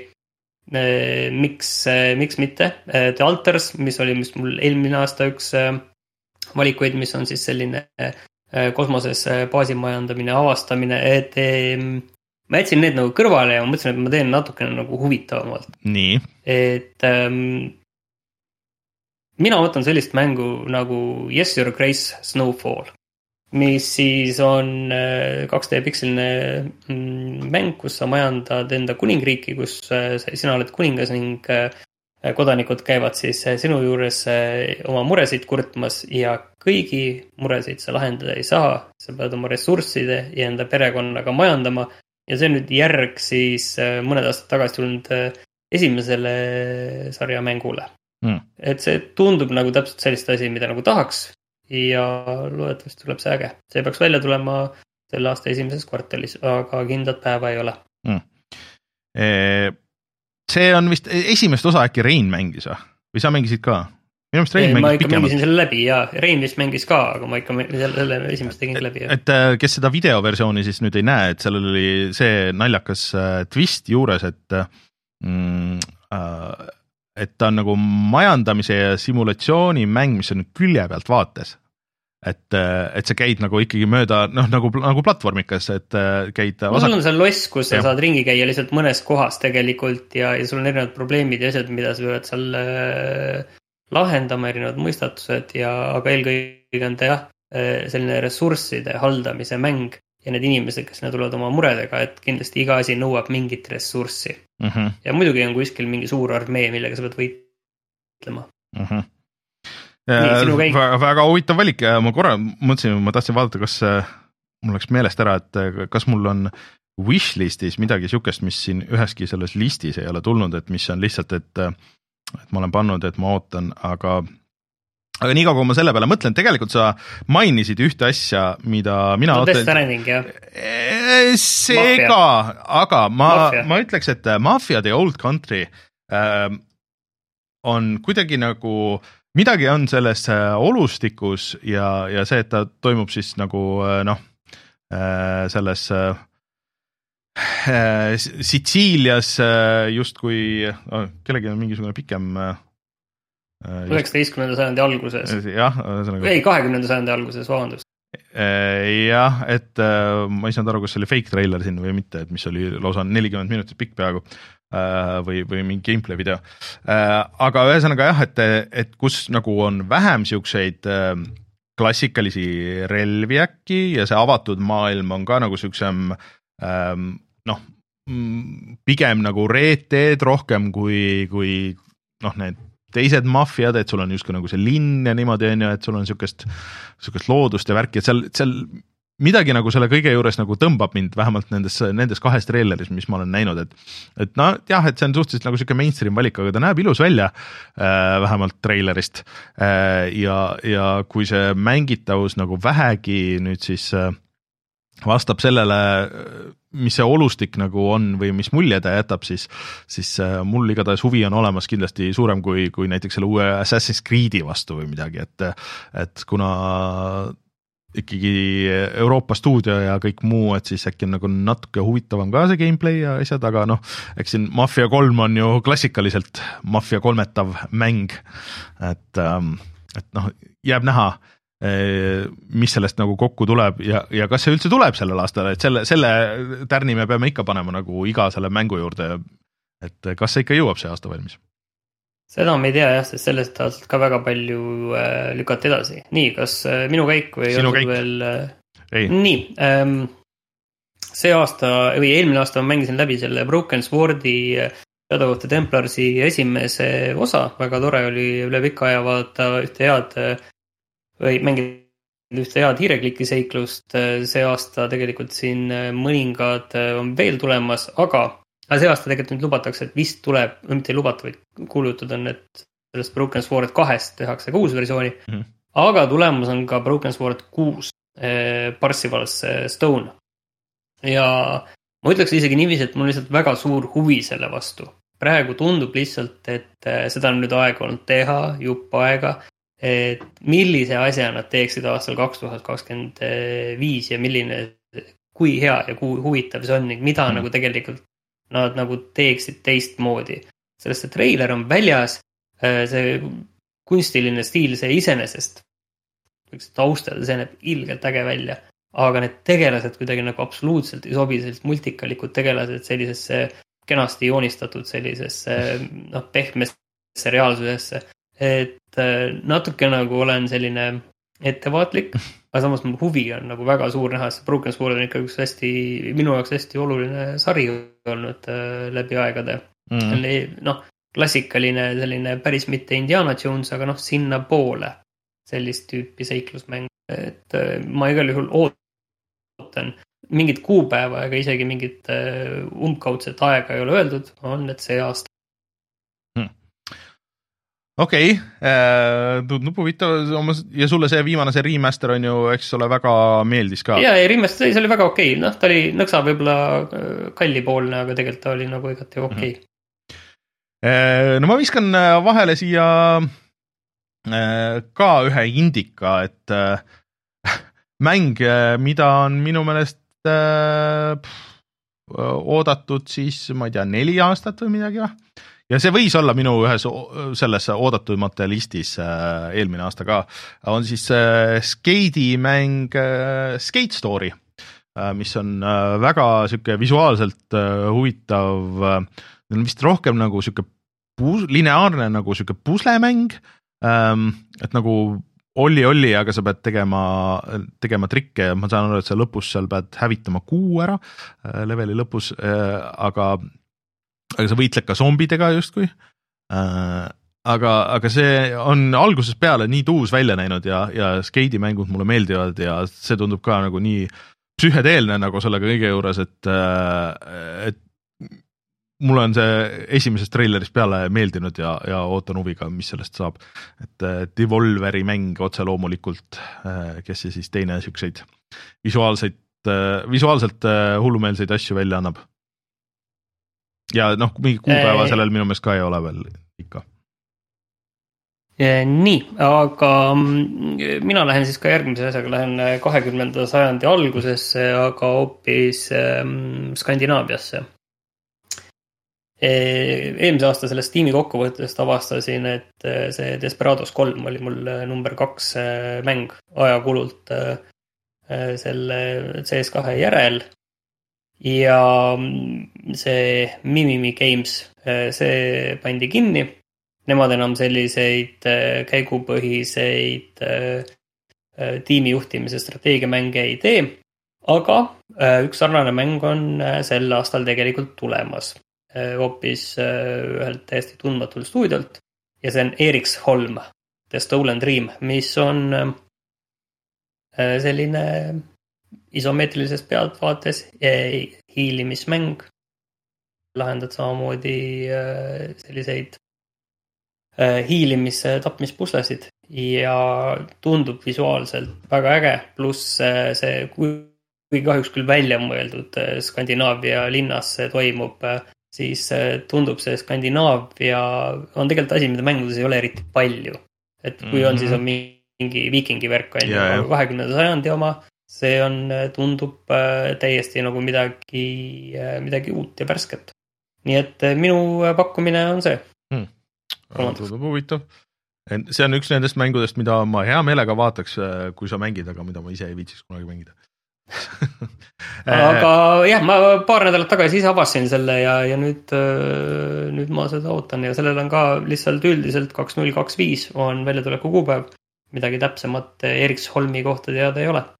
miks, miks mitte The Alters, mis oli mis mul eelmine aasta üks valikuid, mis on siis selline kosmoses baasimajandamine, avastamine, et ma jätsin need nagu kõrvale ja ma mõtlesin, et ma teen natukene nagu huvitavamalt. Nii. Et ähm, mina võtan sellist mängu nagu Yes Your Grace Snowfall, mis siis on kaks D pikseline mäng, kus sa majandad enda kuningriiki, kus sina oled kuningas ning kodanikud käivad siis sinu juures oma muresid kurtmas ja kõigi muresid sa lahendada ei saa. Sa pead oma ressursside ja enda perekonnaga majandama ja see on nüüd järg siis mõned aastad tagasi tulnud esimesele sarja mängule. Mm. Et see tundub nagu täpselt sellist asi, mida nagu tahaks. Ja loodetavasti tuleb see äge. See peaks välja tulema selle aasta esimeses kvartalis, aga kindlat päeva ei ole. Mm. See on vist esimest osa äkki Rein mängis või sa mängisid ka? Minu meelest Rein ei, mängis ma ikka pikemalt. mängisin selle läbi ja Rein vist mängis ka, aga ma ikka selle, selle esimest tegin läbi. Ja. Et kes seda videoversiooni siis nüüd ei näe, et seal oli see naljakas twist juures, et mm, et ta on nagu majandamise ja simulatsiooni mäng, mis on külje pealt vaates. Et, et sa käid nagu ikkagi mööda, noh, nagu, nagu platvormikas, et käid vasak... No, sul on see loss, kus sa ja. Saad ringi käia lihtsalt mõnes kohas tegelikult ja, ja sul on erinevad probleemid ja asjad, mida sa pead seal äh, lahendama, erinevad mõistatused ja aga eelkõige on ta jah, selline ressursside haldamise mäng ja need inimesed, kes need tulevad oma muredega, et kindlasti iga asi nõuab mingit ressurssi. Mm-hmm. Ja muidugi on kuskil mingi suur armee, millega sa pead võitlema. Mm-hmm. Nii, väga, väga huvitav valik ja ma korra mõtlesin, ma tahtsin vaadata, kas mul läks meelest ära, et kas mul on wishlistis midagi siukest, mis siin üheski selles listis ei ole tulnud, et mis on lihtsalt, et, et ma olen pannud, et ma ootan, aga aga nii kaua, kui ma selle peale mõtlen, tegelikult sa mainisid ühte asja, mida mina no, Death Stranding, jah. See Mafia. Ka, aga ma, ma ütleks, et Mafia The Old Country äh, on kuidagi nagu midagi on selles olustikus ja, ja see, et ta toimub siis nagu noh, selles Sitsiilias just kui oh, kellegi on mingisugune pikem üheksateistkümnenda sajandi alguses. Jah, ei, kahekümnenda sajandi alguses, vabandust. Jah, et ma ei saanud aru, kas see oli fake trailer siin või mitte, et mis oli lausa nelikümmend minutit pikk peaaegu. Või, või mingi gameplay video. Aga ühesõnaga jah, et, et kus nagu on vähem siukseid klassikalisi relvi äkki ja see avatud maailm on ka nagu siuksem noh, pigem nagu reeteed rohkem kui, kui noh, need teised mafiad, et sul on justkui nagu see linn ja niimoodi on ju, et sul on siukest, siukest loodust ja värki, et seal, seal midagi nagu selle kõige juures nagu tõmbab mind vähemalt nendes, nendes kahes traileris, mis ma olen näinud, et, et no jah, et see on suhteliselt nagu siuke mainstream valik, aga ta näeb ilus välja äh, vähemalt trailerist äh, ja, ja kui see mängitavus nagu vähegi nüüd siis äh, vastab sellele, mis see olustik nagu on või mis mulje ta jätab, siis, siis mul igatahes huvi on olemas kindlasti suurem kui, kui näiteks selle uue Assassin's Creed'i vastu või midagi, et, et kuna ikkagi Euroopa stuudio ja kõik muu, et siis äkki on nagu natuke huvitavam ka see gameplay ja asjad, aga noh, eks siin Mafia kolm on ju klassikaliselt Mafia kolmetav mäng, et, et noh, jääb näha, mis sellest nagu kokku tuleb ja, ja kas see üldse tuleb sellel aastal, et selle, selle tärni me peame ikka panema nagu iga selle mängu juurde, et kas see ikka jõuab see aasta valmis? Seda me ei tea jah, sest sellest aastalt ka väga palju äh, lükati edasi. Nii, kas äh, minu käik või Sinu käik. veel... Äh, ei. Nii, ähm, see aasta, või eelmine aasta ma mängisin läbi selle Broken Swordi Shadow of the Templarsi esimese osa, väga tore oli üle pika aja vaata ühte head või mängida ühte head hiirekliki seiklust, see aasta tegelikult siin mõningad on veel tulemas, aga, aga see aasta tegelikult nüüd lubatakse, et vist tuleb, mitte ei lubata, vaid kuulutud on, et sellest Broken Sword kahest tehakse ka uus versiooni, mm-hmm. aga tulemus on ka Broken Sword kuus eh, Parsifal's Stone. Ja ma ütleks isegi niiviisi, et mul on lihtsalt väga suur huvi selle vastu. Praegu tundub lihtsalt, et seda on nüüd aega olnud teha, jupp aega, et millise asja nad teeksid aastal kaks tuhat kakskümmend viis ja milline, kui hea ja kui huvitav see on, mida mm. nagu tegelikult nad nagu teeksid teistmoodi. Sellest see treiler on väljas, see kunstiline stiil, see iseenesest, võiks taustada, see näeb ilgelt äge välja, aga need tegelased kuidagi nagu absoluutselt ei sobi, sellised multikalikud tegelased sellisesse kenasti joonistatud sellisesse noh, pehmesse reaalsusesse. Et natuke nagu olen selline ettevaatlik, aga samas mul huvi on nagu väga suur näha, see Broken Sword on ikka üks hästi, minu jaoks hästi oluline sari olnud läbi aegade. Mm. Noh, klassikaline selline päris mitte Indiana Jones, aga noh, sinna poole sellist tüüpi seiklusmäng. Et ma igal juhul ootan mingit kuupäeva ega isegi mingit umbkaudset aega ei ole öeldud, on et see aasta. Okei, okay. Tundub huvitav ja sulle see viimane, see remaster on ju, eks ole, väga meeldis ka. Jaa, remaster, see oli väga okei, okay. Noh, ta oli nõksa võib-olla kallipoolne, aga tegelikult ta oli nagu igati okei. Okay. No ma viskan vahele siia ka ühe indika, et mäng, mida on minu meelest oodatud siis, ma ei tea, neli aastat või midagi või? Ja see võis olla minu ühes selles oodatumate listis eelmine aasta ka, on siis Skate'i mäng Skate Story, mis on väga siuke visuaalselt huvitav, vist rohkem nagu siuke pus, lineaarne nagu siuke puslemäng, et nagu olli-olli, aga sa pead tegema, tegema trikke ja ma saan aru, et sa lõpus seal pead hävitama kuu ära leveli lõpus, aga aga sa võitled ka zombidega justkui, äh, aga, aga see on algusest peale nii tuus välja näinud ja, ja skeidimängud mulle meeldivad ja see tundub ka nagu nii psühhedeelne nagu sellega kõige juures, et, äh, et mulle on see esimesest trailerist peale meeldinud ja, ja ootan huviga, mis sellest saab. Et Devolveri mäng otse loomulikult, äh, kes see siis teine siukseid visuaalseid, äh, visuaalselt äh, hullumeelseid asju välja annab. Ja noh, mingi kuupäeva sellel minu meelest ka ei ole veel ikka. Nii, aga mina lähen siis ka järgmise asjaga, lähen kahekümnenda sajandi algusesse, aga hoopis Skandinaaviasse. Eelmise aasta sellest tiimi kokkuvõttest avastasin, et see Desperados kolm oli mul number kaks mäng ajakulult selle C S kahe järel. Ja see Mimimi Games, see pandi kinni. Nemad enam selliseid käigupõhiseid tiimijuhtimise strateegiamänge ei tee, aga üks sarnane mäng on sel aastal tegelikult tulemas. Hoopis ühelt täiesti tundmatul stuudiolt ja see on Eriksholm, The Stolen Dream, mis on selline isomeetrilises pealtvaates hiilimismäng. Lahendad samamoodi selliseid hiilimis tapmispuslesid ja tundub visuaalselt väga äge, pluss see kui kahjuks küll välja mõeldud Skandinaavia linnas see toimub, siis tundub see Skandinaavia on tegelikult asi, mida mängudes ei ole eriti palju. Et kui on, mm-hmm. siis on mingi viikingi värk, aga kahekümnenda sajandi oma, see on, tundub täiesti nagu midagi, midagi uut ja pärsket. Nii et minu pakkumine on see. Hmm. Tundub huvitav. See on üks nendest mängudest, mida ma hea meelega vaataks, kui sa mängid, aga mida ma ise ei viitsiks kunagi mängida. aga jah, ma paar nädalat tagasi ise avasin selle ja, ja nüüd, nüüd ma seda ootan ja sellel on ka lihtsalt üldiselt kaks null kaks viis on väljatuleku kuupäev. Midagi täpsemat Eriksholmi kohta teada ei ole.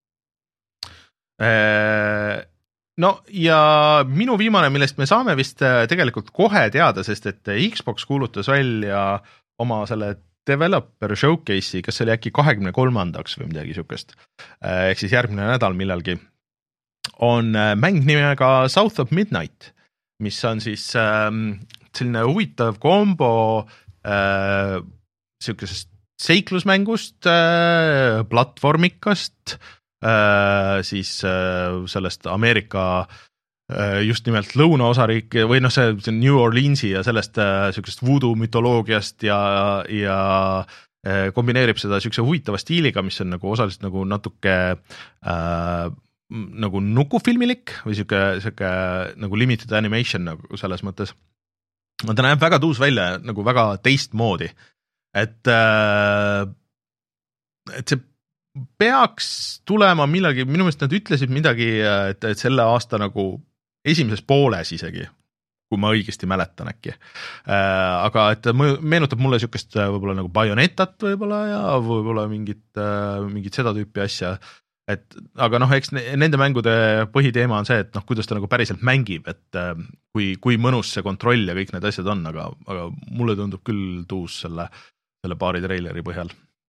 No ja minu viimane, millest me saame vist tegelikult kohe teada, sest et Xbox kuulutas välja oma selle developer showcase'i, kas see oli äkki kahekümne kolmandaks või midagi sükest, ehk siis järgmine nädal millalgi, on mäng nimega South of Midnight, mis on siis ähm, selline huvitav kombo äh, sükesest seiklusmängust, äh, platvormikast, äh, siis äh, sellest Ameerika just nimelt lõunaosariik või noh, see, see New Orleansi ja sellest äh, sükest voodoo mütoloogiast ja, ja äh, kombineerib seda sükse huvitava stiiliga, mis on nagu osaliselt nagu natuke äh, nagu nukufilmilik või süke, süke nagu limited animation nagu selles mõttes. Ta näeb väga tuus välja, nagu väga teistmoodi. Et, äh, et see peaks tulema millalgi, minu meelest nad ütlesid midagi, et, et selle aasta nagu esimeses pooles isegi, kui ma õigesti mäletan äkki. Äh, aga et meenutab mulle sükest võib-olla nagu Bayonetat võib-olla ja võib-olla mingit, äh, mingit seda tüüpi asja. Et, aga noh, eks nende mängude põhiteema on see, et noh, kuidas ta nagu päriselt mängib, et äh, kui, kui mõnus see kontroll ja kõik need asjad on, aga, aga mulle tundub küll tuus selle, selle paari treileri põhjal.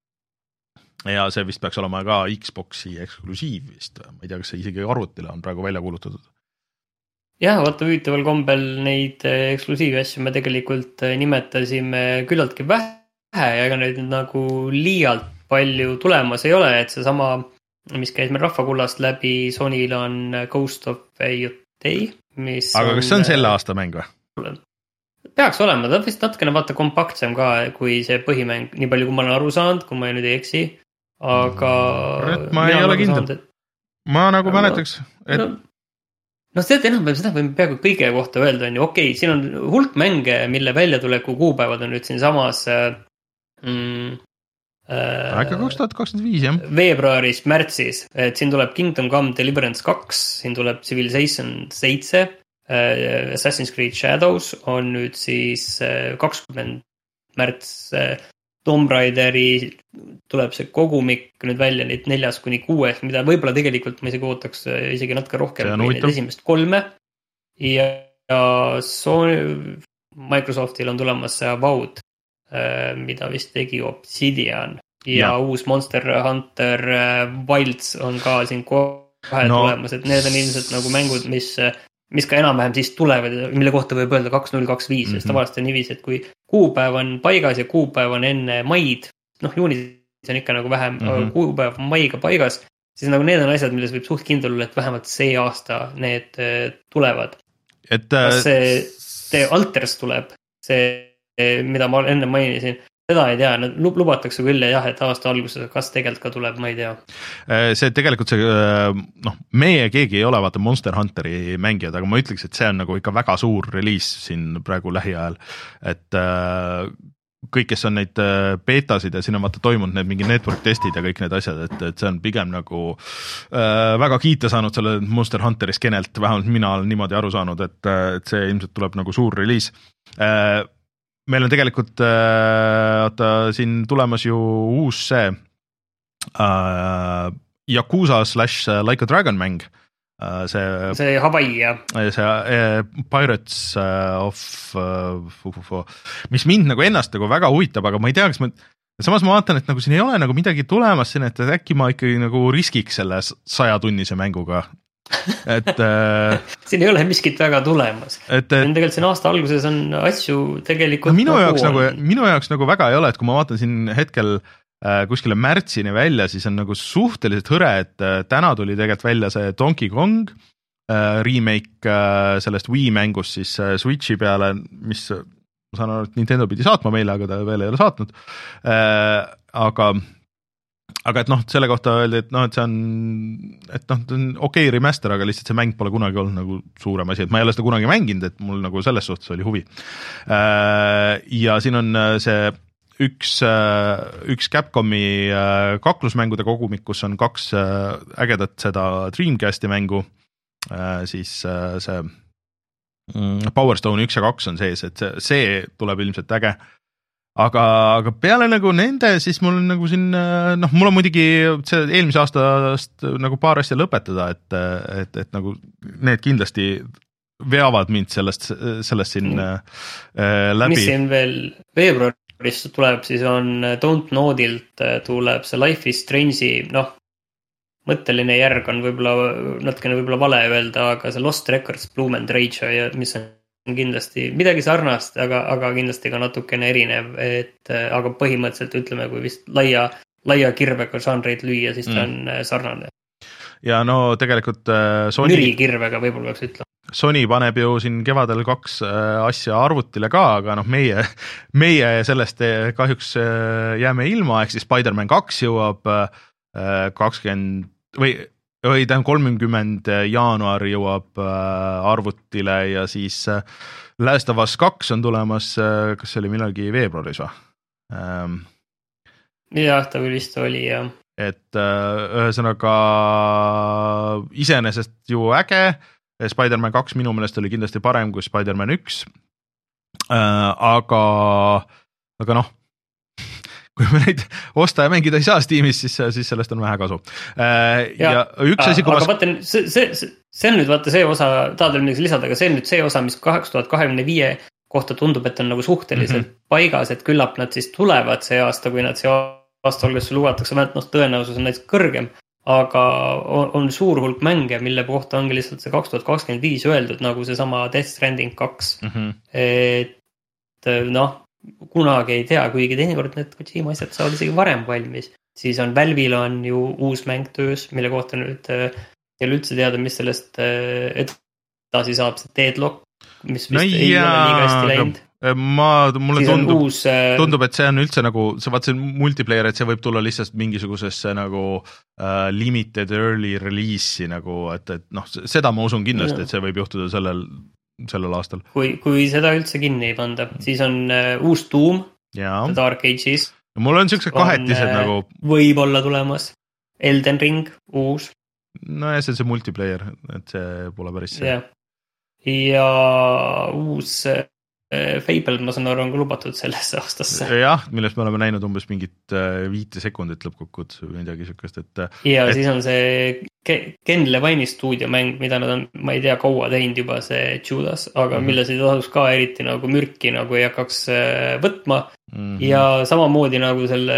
Ja see vist peaks olema ka Xboxi eksklusiiv vist. Ma ei tea, kas see isegi arvutile on praegu välja kuulutatud. Jah, vaata hüütaval kombel neid eksklusiivi asju me tegelikult nimetasime küllaltki vähe ja ega neid nagu liialt palju tulemas ei ole, et see sama, mis käis meil rahvakullast läbi, Sonyl on Ghost of Day, mis aga kas see on selle aasta mäng või? Peaks olema, ta vist natukene vaata kompaktsem ka, kui see põhimäng, nii palju kui ma olen aru saanud, kui ma nüüd ei eksi, aga ma ei ole kindel. Et... ma nagu aga... mäletaks, et no, no seda enam seda võime peaaegu kõige kohta öelda, on ju, okei, okay, siin on hulk mänge, mille väljatuleku kuupäevad on nüüd siin samas mm, äh, äkki kaks tuhat kakskümmend viis, jah? Veebruaris, märtsis, et siin tuleb Kingdom Come Deliverance kaks, siin tuleb Civilization seitse, äh, Assassin's Creed Shadows on nüüd siis äh, kakskümmend märts, äh, Tomb Raideri tuleb see kogumik nüüd välja neid neljas kuni kuues, mida võib-olla tegelikult ma isegi ootaks isegi natuke rohkem kui need esimest kolme. Ja, ja Sony, Microsoftil on tulemas see Avowed, mida vist tegi Obsidian. Ja, ja uus Monster Hunter Wilds on ka siin kohe no. tulemas, et need on ilmselt nagu mängud, mis... mis ka enam-vähem siis tulevad, mille kohta võib öelda kaks null kaks viis, sest tavaliselt on niiviisi, et kui kuupäev on paigas ja kuupäev on enne maid, noh juunis on ikka nagu vähem, mm-hmm. aga kuupäev on maiga paigas, siis nagu need on asjad, milles võib suht kindel olla, et vähemalt see aasta need tulevad. Et, kas see, see Alters tuleb, see, mida ma enne mainisin, seda ei tea, nad lubatakse küll ja jah, et aasta alguses, kas tegelikult ka tuleb, ma ei tea. See tegelikult see, noh, meie keegi ei ole vaata Monster Hunteri mängijad, aga ma ütleks, et see on nagu ikka väga suur reliis siin praegu lähiajal, et kõik, kes on neid beetasid ja siin on vaata toimunud need mingi network testid ja kõik need asjad, et, et see on pigem nagu äh, väga kiita saanud selle Monster Hunteri skenelt, vähemalt mina olen niimoodi aru saanud, et, et see ilmselt tuleb nagu suur reliis. Äh, meil on tegelikult äh, oota, siin tulemas ju uus see äh, Yakuza slash Like a Dragon mäng. Äh, see, see Hawaii, jah. See äh, Pirates of uh, mis mind nagu ennast nagu väga huvitab, aga ma ei tea, kas ma samas ma vaatan, et nagu siin ei ole nagu midagi tulemas siin, et äkki ma ikkagi nagu riskiks selle sajatunnise mänguga. Et, äh, siin ei ole miskit väga tulemas. Et, et, tegelikult siin aasta alguses on asju tegelikult no minu, jaoks nagu, minu jaoks nagu väga ei ole, et kui ma vaatan siin hetkel kuskile märtsini välja, siis on nagu suhteliselt hõre, et täna tuli tegelikult välja see Donkey Kong remake sellest Wii mängust siis Switchi peale, mis ma saan aru, et Nintendo pidi saatma meile, aga ta veel ei ole saatnud. Aga, aga et noh, selle kohta öeldi, et noh, et see on, et noh, ta on okei okay remaster, aga lihtsalt see mäng pole kunagi olnud nagu suurem asi, et ma ei ole seda kunagi mänginud, et mul nagu selles suhtes oli huvi. Ja siin on see üks, üks Capcomi kaklusmängude kogumik, kus on kaks ägedat seda Dreamcasti mängu, siis see Power Stone üks ja kaks on sees, et see, see tuleb ilmselt äge. Aga, aga peale nagu nende, siis mul on nagu siin, noh, mul on muidugi see eelmise aastast nagu paar asja lõpetada, et, et, et nagu need kindlasti veavad mind sellest, sellest siin äh, läbi. Mis siin veel veebruar tuleb, siis on Don't Know'ilt tuleb see Life is Strange'i, noh, mõtteline järg on võib-olla natukene võib-olla vale öelda, aga see Lost Records Bloom and Rage, mis on kindlasti midagi sarnast, aga, aga kindlasti ka natukene erinev, et aga põhimõtteliselt ütleme, kui vist laia, laia kirvega žanreid lüüa, siis ta on mm. sarnane. Ja no tegelikult Sony... Müri kirvega võib-olla peaks ütlema. Sony paneb ju siin kevadel kaks asja arvutile ka, aga noh, meie, meie sellest kahjuks jääme ilma, ehk siis Spider-Man kaks jõuab kakskümmend või, või tähendab kolmkümmend jaanuar jõuab arvutile ja siis Last of Us kaks on tulemas, kas see oli millalgi veebruaris või? Jah, ta vist oli, jah. Et ühesõnaga iseenesest ju äge, Spider-Man kaks minu meelest oli kindlasti parem kui Spider-Man üks, aga, aga noh, kui me neid osta ja mängida ei saa Steamis, siis, siis sellest on vähe kasu. Ja, ja üks asi, kui aga ma... vaatan, see, see, see on nüüd vaata see osa, tahad veel midagi lisada, aga see on nüüd see osa, mis kaks tuhat kakskümmend viis kohta tundub, et on nagu suhteliselt mm-hmm. paigas, et küllap nad siis tulevad see aasta, kui nad see aasta alguses lubatakse, vähemalt noh, tõenäosus on näiteks kõrgem. Aga on, on suur hulk mänge, mille kohta ongi lihtsalt see kaks tuhat kakskümmend viis öeldud, nagu see sama Death Stranding kaks. Mm-hmm. Et noh, kunagi ei tea, kuigi teinekord need Kojima asjad saavad isegi varem valmis. Siis on Valve'il on ju uus mäng töös, mille kohta nüüd ei ole üldse teada, mis sellest edasi saab, see Deadlock, mis vist no ei jaa, ole nii hästi läinud. Ma, mulle tundub, uus, tundub, et see on üldse nagu, see vaat see multiplayer, et see võib tulla lihtsalt mingisugusesse nagu uh, limited early release'i nagu, et, et noh, seda ma usun kindlasti, no. Et see võib juhtuda sellel, sellel aastal. Kui, kui seda üldse kinni ei panda, siis on uh, uus Doom, The Dark Ages. Mul on siuksed kahetised on, nagu... Võib olla tulemas. Elden Ring, uus. No ja see on see multiplayer, et see pole päris see. Yeah. Ja uus... Fable, ma saan aru, on ka lubatud sellesse aastasse. Jah, millest me oleme näinud umbes mingit viite sekundit lõppkokkud või midagi sükast, et... Ja et... siis on see Ken Levine'i stuudiomäng, mida nad on, ma ei tea, kaua teinud juba see Judas, aga mm-hmm. milles ei tasuks ka eriti nagu mürki nagu ei hakkaks võtma. Mm-hmm. Ja samamoodi nagu selle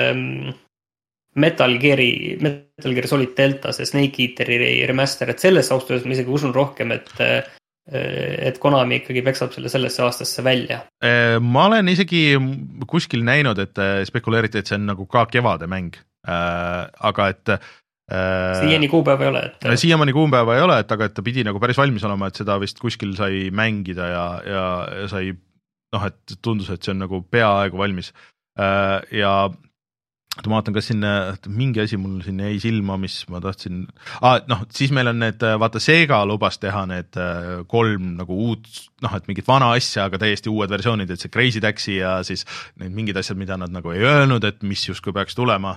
Metal Gear'i, Metal Gear Solid Delta, see Snake Eateri remaster, et selles austustes ma isegi usun rohkem, et et Konami ikkagi peksab selle sellesse aastasse välja. Ma olen isegi kuskil näinud, et spekuleeriti, et see on nagu ka kevade mäng, aga et siiani kuupäeva ei ole, et siiamaani kuupäeva ei ole, et aga et ta pidi nagu päris valmis olema, et seda vist kuskil sai mängida ja, ja, ja sai, noh, et tundus, et see on nagu peaaegu valmis ja ma vaatan, kas siin mingi asi mul siin jäi silma, mis ma tahtsin... Ah, noh, siis meil on need, vaata, Sega lubas teha need kolm nagu uut, noh, et mingit vana asja, aga täiesti uued versioonid, et see Crazy Taxi ja siis need mingid asjad, mida nad nagu ei öelnud, et mis justkui peaks tulema.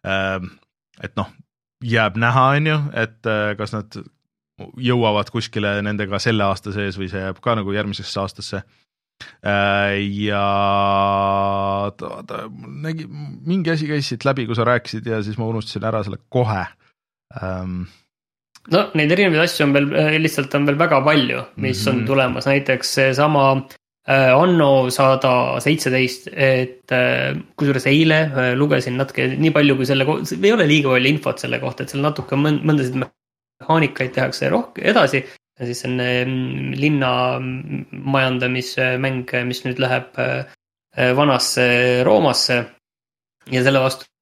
Et noh, jääb näha, on ju, et kas nad jõuavad kuskile nendega selle aasta sees või see jääb ka nagu järgmisesse aastasse. Ja ta, ta, nägi, mingi asi käis siit läbi, kui sa rääkisid ja siis ma unustasin ära selle kohe um... no neid erinevaid asju on veel, lihtsalt on veel väga palju, mis mm-hmm. on tulemas, näiteks see sama äh, Anno sada seitseteist, et äh, kusjuures eile äh, lugesin natuke nii palju, kui selle ko- ei ole liiga palju infot selle kohta, et seal natuke mõnd- mõndasid mehaanikaid tehakse rohkem edasi. Ja siis on linna majandamismäng, mis nüüd läheb vanasse Roomasse ja selle vastu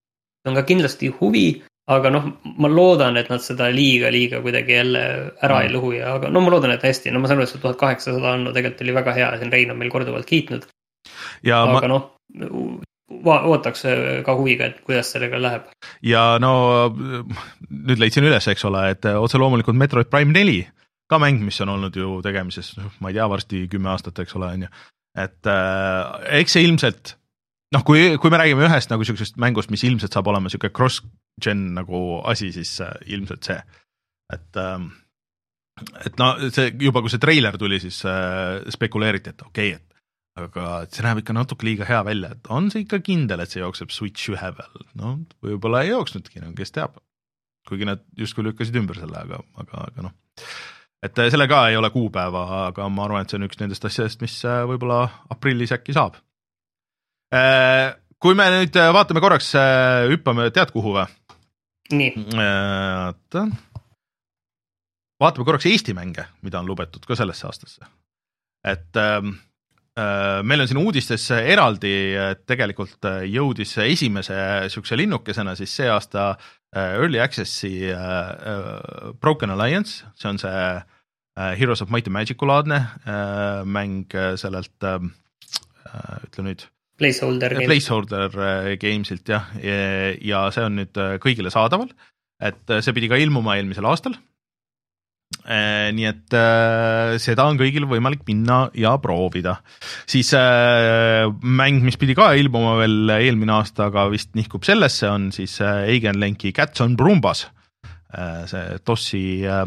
on ka kindlasti huvi, aga noh, ma loodan, et nad seda liiga-liiga kuidagi jälle ära ei lõhu ja aga no ma loodan, et hästi, no ma saan, et see tuhat kaheksasada on no tegelikult oli väga hea, siin Rein on meil korduvalt kiitnud. Ja aga ma... noh, ootaks ka huviga, et kuidas sellega läheb. Ja no nüüd leidsin üles, eks ole, et otse loomulikult Metroid Prime neli, ka mäng, mis on olnud ju tegemises, ma ei tea, varsti kümme aastat, eks ole, on ju. Et äh, eks see ilmselt, noh, kui, kui me räägime ühest nagu sellisest mängust, mis ilmselt saab olema selline cross-gen nagu asi, siis äh, ilmselt see. Et, äh, et no see, juba kui see treiler tuli, siis äh, spekuleeriti, et okei, okay, et aga see näeb ikka natuke liiga hea välja, et on see ikka kindel, et see jookseb Switch ühe peal, no võib-olla ei jooksnudki, kes teab, kuigi nad justkui lükkasid ümber selle, aga, aga, aga noh, et selle ka ei ole kuupäeva, aga ma arvan, et see on üks nendest asjadest, mis võib-olla aprillis äkki saab. Kui me nüüd vaatame korraks, hüppame, tead kuhu või? Nii. Vaata. Vaatame korraks Eesti mänge, mida on lubetud ka sellesse aastasse. Et meil on siin uudistes eraldi, et tegelikult jõudis esimese sükse linnukesena siis see aasta Early Accessi Broken Alliance, see on see Heroes of Might and Magic laadne mäng sellelt, ütle nüüd, Placeholder, Placeholder Gamesilt, jah, ja see on nüüd kõigile saadaval, et see pidi ka ilmuma eelmisel aastal. Nii et äh, seda on kõigil võimalik minna ja proovida. Siis äh, mäng, mis pidi ka ilmuma veel eelmine aasta, aga vist nihkub sellesse, on siis äh, Eigen Lenki Cats on Brumbas. Äh, see tossi,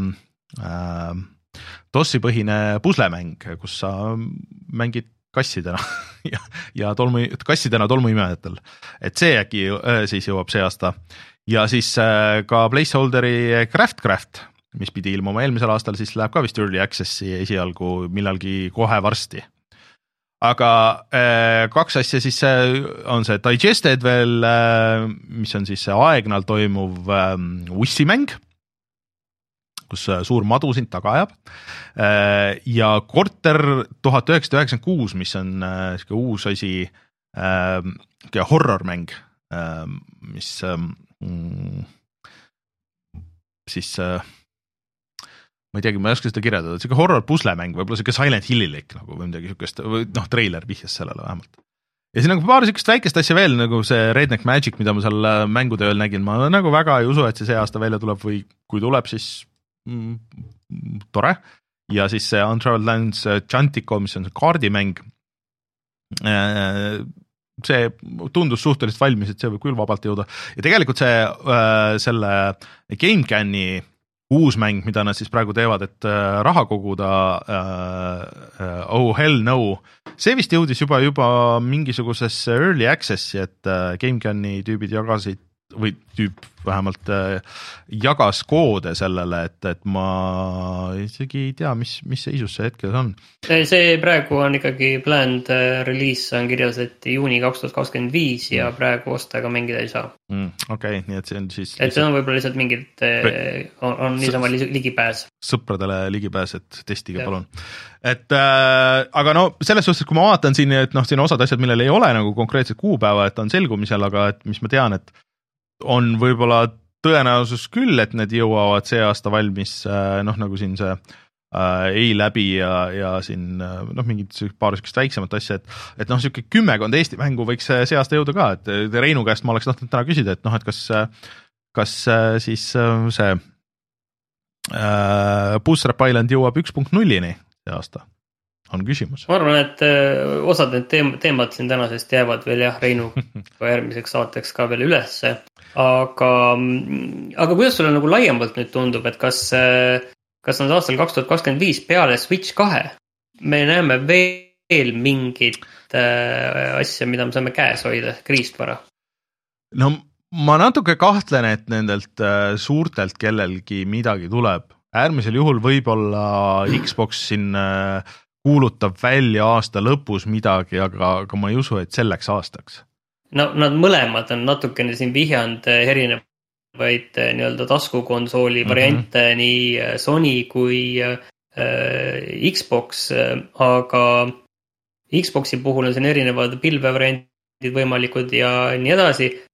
äh, tossi põhine puslemäng, kus sa mängid kassidena ja, ja tolmu, kassidena tolmuimejatel. Et see äkki äh, siis jõuab see aasta. Ja siis äh, ka Placeholderi Craft Craft, mis pidi ilmuma eelmisel aastal, siis läheb ka vist Early Accessi esialgu millalgi kohe varsti. Aga äh, kaks asja siis on see Digested veel, äh, mis on siis see aegnal toimuv äh, ussimäng, kus äh, suur madu sind taga ajab, äh, ja Korter tuhat üheksasada üheksakümmend kuus, mis on äh, uus asi, äh, horrormäng, äh, mis äh, siis äh, ma ei teagi, ma ei oska seda kirjeldada, et see horror puslemäng, võib-olla see Silent Hillilik nagu, või midagi sükest, või noh, treiler vihjas sellele vähemalt. Ja siin on paar sükest väikest asja veel, nagu see Redneck Magic, mida ma seal mängutööl nägin, ma nagu väga ei usu, et see see aasta välja tuleb või kui tuleb, siis mm, tore. Ja siis see Untraveled Lands Chantico, mis on see kaardimäng, see tundus suhteliselt valmis, et see võib küll vabalt jõuda. Ja tegelikult see selle GameCami uus mäng, mida nad siis praegu teevad, et raha koguda uh, Oh Hell No, see vist jõudis juba, juba mingisugusesse Early Accessi, et uh, GameCami tüübid jagasid, või tüüp vähemalt uh, jagas koode sellele, et, et ma isegi ei tea, mis, mis seisus see hetkel on. See praegu on ikkagi planned release, on kirjas, et juuni kaks tuhat kakskümmend viis ja mm. praegu osta ega mängida ei saa. Mm, Okei, okay, nii et see on siis... Et see on võib-olla lihtsalt mingid, on, on niisama ligipääs. Sõpradele ligipääs, et testige palun. Et, äh, aga no selles suhtes, kui ma vaatan siin, et noh, siin osad asjad, millel ei ole nagu konkreetset kuupäeva, et on selgumisel, aga et mis ma tean, et on võib-olla tõenäosus küll, et need jõuavad see aasta valmis, noh nagu siin see äh, ei läbi ja, ja siin noh, mingid paar sükest väiksemat asja, et, et noh, siuke kümmekond Eesti mängu võiks see aasta jõuda ka, et Reinu käest ma oleks tahtnud täna küsida, et noh, et kas, kas siis see äh, Bootstrap Island jõuab üks punkt nullini see aasta? On küsimus. Ma arvan, et osad need teem- teemad siin tänasest jäävad veel jah, Reinu järgmiseks saateks ka veel ülesse. Aga, aga kuidas sulle nagu laiemalt nüüd tundub, et kas, kas on aastal kaks tuhat kakskümmend viis peale Switch kahe me näeme veel mingit äh, asja, mida me saame käes hoida, kriistvara? No ma natuke kahtlen, et nendelt äh, suurtelt kellelgi midagi tuleb. Äärmisel juhul võib-olla Xbox siin äh, kuulutab välja aasta lõpus midagi, aga, aga ma ei usu, et selleks aastaks. No nad mõlemad on natukene siin vihjanud erinevaid nii-öelda taskukonsooli variante mm-hmm. nii Sony kui äh, Xbox, aga Xboxi puhul on siin erinevad pilvevariandid võimalikud ja nii edasi.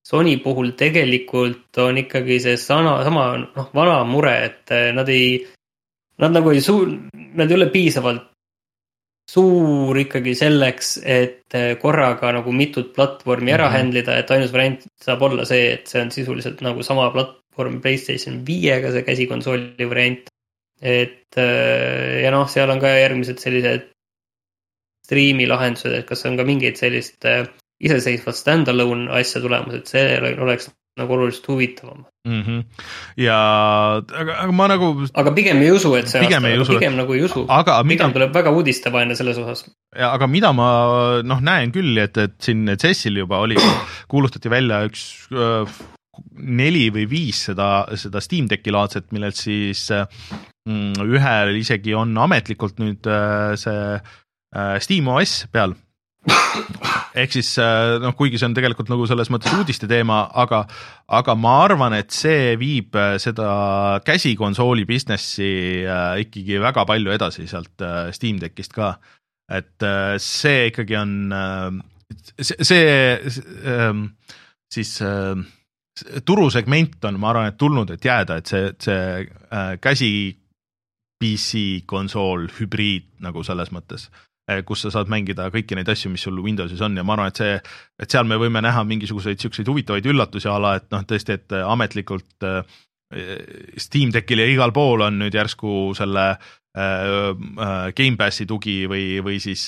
Sony puhul tegelikult on ikkagi see sana, sama noh, vana mure, et nad ei, nad nagu ei suu-, nad ei ole piisavalt suur ikkagi selleks, et korraga nagu mitut platvormi ära Mhm. handlida, et ainus variant saab olla see, et see on sisuliselt nagu sama platvorm PlayStation viiega, see käsikonsooli variant. Et ja noh, seal on ka järgmised sellised streami lahendused, et kas on ka mingeid sellist iseseisvat stand-alone asja tulemus, et see oleks nagu oluliselt huvitavam. Mm-hmm. Ja aga, aga ma nagu aga pigem ei usu, et see pigem, aasta, ei usu, pigem nagu ei usu. Aga pigem mida, tuleb väga uudistevaene selles osas. Ja, aga mida ma noh, näen küll, et, et siin C E S-il juba oli, kuulutati välja üks äh, neli või viis seda, seda Steam Decki laadset, millelt siis äh, ühel isegi on ametlikult nüüd äh, see äh, Steam O S peal. Ehk siis noh, kuigi see on tegelikult nagu selles mõttes uudiste teema, aga, aga ma arvan, et see viib seda käsikonsooli businessi ikkagi väga palju edasi sealt Steam Deckist ka. Et see ikkagi on see, see siis turusegment on, ma arvan, et tulnud, et jääda, et see, see käsi P C konsool hübriid nagu selles mõttes, kus sa saad mängida kõiki neid asju, mis sul Windowsis on ja ma arvan, et see, et seal me võime näha mingisuguseid siukseid huvitavaid üllatusi ala, et noh, tõesti, et ametlikult Steam Deckil ja igal pool on nüüd järsku selle Game Passi tugi või, või siis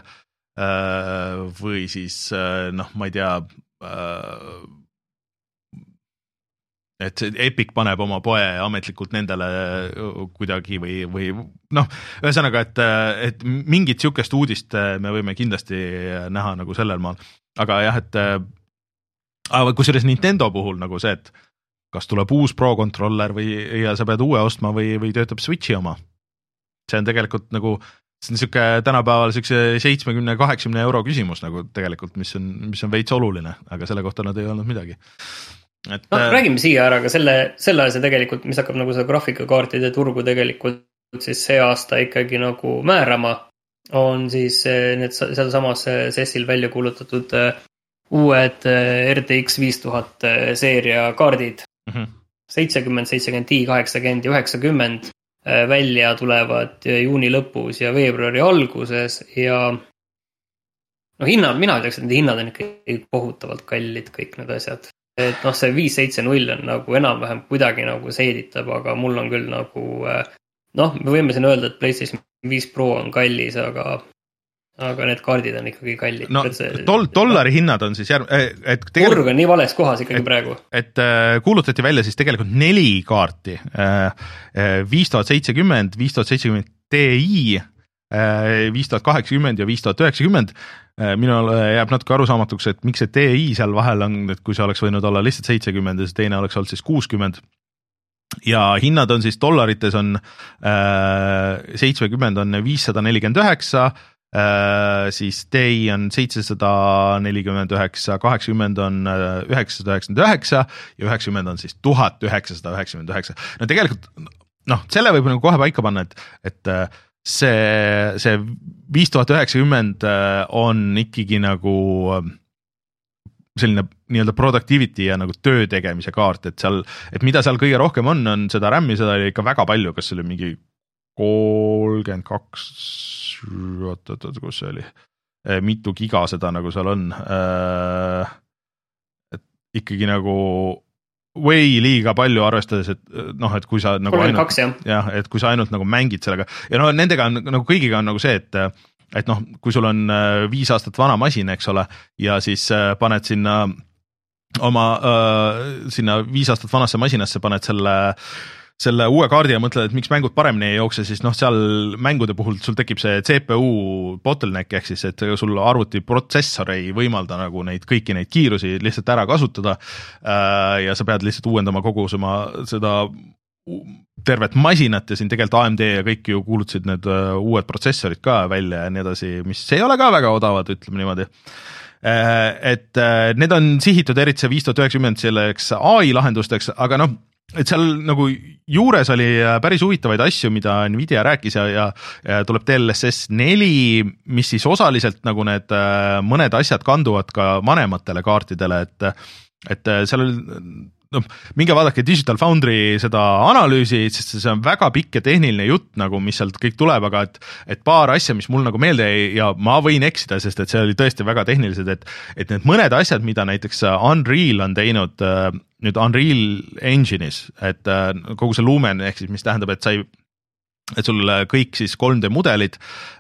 või siis noh, ma ei tea, et Epic paneb oma poe ametlikult nendele kuidagi või, või noh, ühesõnaga, et, et mingit siukest uudist me võime kindlasti näha nagu sellel maal. Aga jah, et aga kusjuures Nintendo puhul nagu see, et kas tuleb uus Pro Controller või ja sa pead uue ostma või, või töötab Switchi oma. See on tegelikult nagu, see on siuke tänapäeval siukse seitsmekümne kaheksakümne euro küsimus nagu tegelikult, mis on, mis on veits oluline, aga selle kohta nad ei olnud midagi. Et, no, räägime siia ära, aga selle, selle asja tegelikult, mis hakkab nagu seda graafikakaartide turgu tegelikult siis see aasta ikkagi nagu määrama, on siis need seal samas C E S-il välja kuulutatud uued R T X viis tuhat seeria kaardid. Mm-hmm. seitsekümmend, seitsekümmend Ti, kaheksakümmend ja üheksakümmend välja tulevad juuni lõpus ja veebruari alguses ja no hinnad, mina ütleks, et need hinnad on ikkagi kohutavalt kallid kõik need asjad. Et noh, see viis seitse null on nagu enam-vähem kuidagi nagu seeditab, aga mul on küll nagu, noh, me võime siin öelda, et PlayStation viis Pro on kallis, aga, aga need kaardid on ikkagi kallid. No, tol, dollari hinnad on siis järg... Et tegelikult, Turg on nii vales kohas ikkagi et, praegu. Et kuulutati välja siis tegelikult neli kaarti, viis tuhat seitsekümmend, viis tuhat seitsekümmend Ti, viis tuhat kaheksakümmend ja viis tuhat üheksakümmend. Minul jääb natuke arusaamatuks, et miks see Ti seal vahel on, et kui see oleks võinud olla lihtsalt seitsekümmend ja see teine oleks olnud siis kuuskümmend. Ja hinnad on siis dollarites on seitsekümmend on viissada nelikümmend üheksa, siis Ti on seitsesada nelikümmend üheksa, kaheksakümmend on üheksasada üheksakümmend üheksa ja üheksakümmend on siis tuhat üheksasada üheksakümmend üheksa. No tegelikult, noh, selle võib nagu kohe paika panna, et, et see, see viis tuhat üheksakümmend on ikkagi nagu selline nii-öelda productivity ja nagu töö tegemise kaart, et seal, et mida seal kõige rohkem on, on seda RAM-i, seda oli ikka väga palju, kas see oli mingi kolmkümmend kaks, oot, oot, oot, kus see oli, mitu giga seda nagu seal on, et ikkagi nagu way liiga palju arvestades, et noh, et kui sa nagu kolmkümmend kaks, ainult, jah, et kui sa ainult nagu mängid sellega ja no nendega on nagu kõigiga on nagu see, et et noh, kui sul on viis aastat vana masin, eks ole, ja siis paned sinna oma sinna viis aastat vanasse masinasse paned selle selle uue kaardi ja mõtled, et miks mängud paremini ei jookse, siis noh, seal mängude puhul sul tekib see C P U bottleneck, ehk siis, et sul arvuti protsessor ei võimalda nagu neid kõiki neid kiirusi lihtsalt ära kasutada ja sa pead lihtsalt uuendama kogu oma seda tervet masinat ja siin tegelikult A M D ja kõik ju kuulutasid need uued protsessorid ka välja ja nii edasi, mis ei ole ka väga odavad, ütleme niimoodi. Et need on sihitud eriti see viis tuhat üheksakümmend selleks A I lahendusteks, aga noh, et seal nagu juures oli päris huvitavaid asju, mida Nvidia rääkis ja, ja, ja tuleb D L S S neli, mis siis osaliselt nagu need mõned asjad kanduvad ka vanematele kaartidele, et et seal oli noh, minge vaadake Digital Foundry seda analüüsi, sest see on väga pikk ja tehniline jutt, nagu mis sealt kõik tuleb, aga et, et paar asja, mis mul nagu meelde jäi ja ma võin eksida, sest et see oli tõesti väga tehnilised, et, et need mõned asjad, mida näiteks Unreal on teinud nüüd Unreal Engine'is, et kogu see Lumen, ehk siis mis tähendab, et sa ei, et sul kõik siis kolm D mudelid,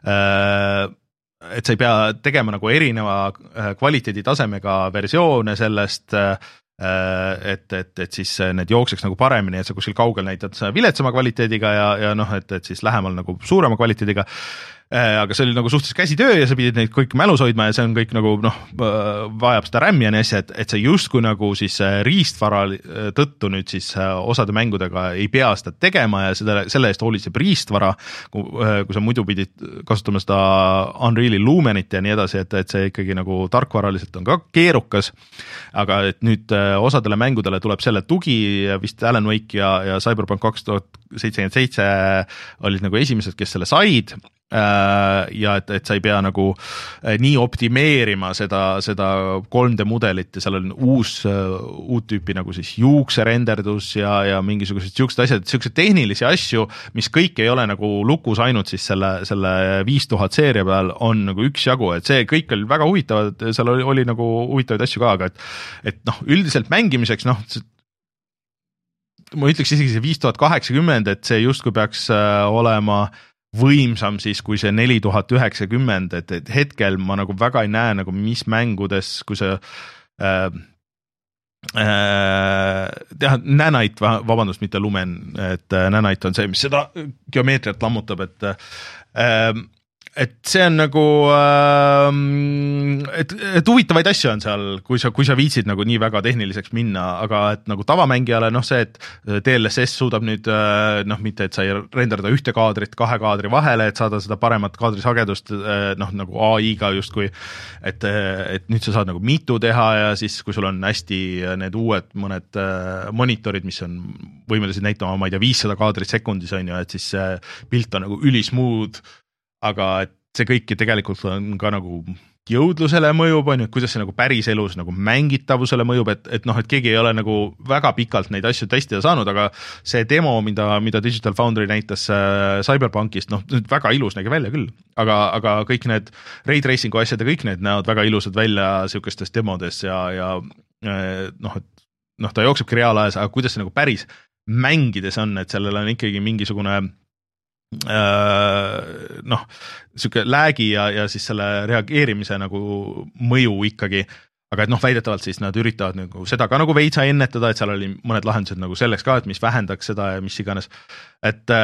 et sa ei pea tegema nagu erineva kvaliteeditasemega versioone sellest, et, et, et siis need jookseks nagu paremini, et sa kuskil kaugel näitad viletsama kvaliteediga ja, ja noh, et, et siis lähemal nagu suurema kvaliteediga, aga see oli nagu suhteliselt käsitöö ja sa pidid neid kõik mälus hoidma ja see on kõik nagu noh, vajab seda RAM ja nii asja, et, et see justkui nagu siis riistvara tõttu nüüd siis osade mängudega ei pea seda tegema ja seda, selle eest hoolitseb riistvara, kui, kui sa muidu pidid kasutama seda Unreali Lumenit ja nii edasi, et, et see ikkagi nagu tarkvaraliselt on ka keerukas, aga et nüüd osadele mängudele tuleb selle tugi, vist Alan Wake ja, ja Cyberpunk kaks tuhat seitsekümmend seitse olid nagu esimesed, kes selle said, ja et, et sa ei pea nagu nii optimeerima seda, seda kolm D mudelit ja seal on uus, uut tüüpi nagu siis juukserenderdus ja, ja mingisugused siuksed asjad, siuksed tehnilisi asju, mis kõik ei ole nagu lukus ainult siis selle, selle viis tuhat seeria peal on nagu üks jagu, et see kõik oli väga huvitavad, seal oli, oli nagu huvitavaid asju ka, aga et, et noh, üldiselt mängimiseks, noh, ma ütleks isegi see viis tuhat kaheksakümmend, et see justkui peaks olema võimsam siis kui see neli tuhat üheksakümmend, et, et hetkel ma nagu väga ei näe nagu mis mängudes, kui see äh, äh, jah, Nanite, vabandust, mitte Lumen, et Nanite on see, mis seda geomeetriat lammutab, et äh, et see on nagu, et, et huvitavaid asju on seal, kui sa, kui sa viitsid nagu nii väga tehniliseks minna, aga et nagu tavamängijale, noh see, et D L S S suudab nüüd, noh mitte, et sa ei renderda ühte kaadrit kahe kaadri vahele, et saada seda paremat kaadrisagedust, noh nagu A I-ga justkui, et, et nüüd sa saad nagu mitu teha ja siis, kui sul on hästi need uued mõned monitorid, mis on võimelised näitama, ma ei tea, viissada kaadrit sekundis on ju, et siis see pilt on nagu ülismooth, aga et see kõik tegelikult on ka nagu jõudlusele mõjub, on ju, et kuidas see nagu päris elus nagu mängitavusele mõjub, et, et noh, et keegi ei ole nagu väga pikalt neid asju testida saanud, aga see demo, mida, mida Digital Foundry näitas äh, Cyberpunkist, noh, väga ilus nägi välja küll, aga, aga kõik need ray tracingu asjad ja kõik need näevad väga ilusad välja siukestes demodes ja, ja äh, noh, et noh, ta jooksebki reaalajas, aga kuidas see nagu päris mängides on, et sellel on ikkagi mingisugune noh, siuke läägi ja, ja siis selle reageerimise nagu mõju ikkagi, aga et noh, väidetavalt siis nad üritavad nagu seda ka nagu veitsa ennetada, et seal oli mõned lahendused nagu selleks ka, et mis vähendaks seda ja mis iganes, et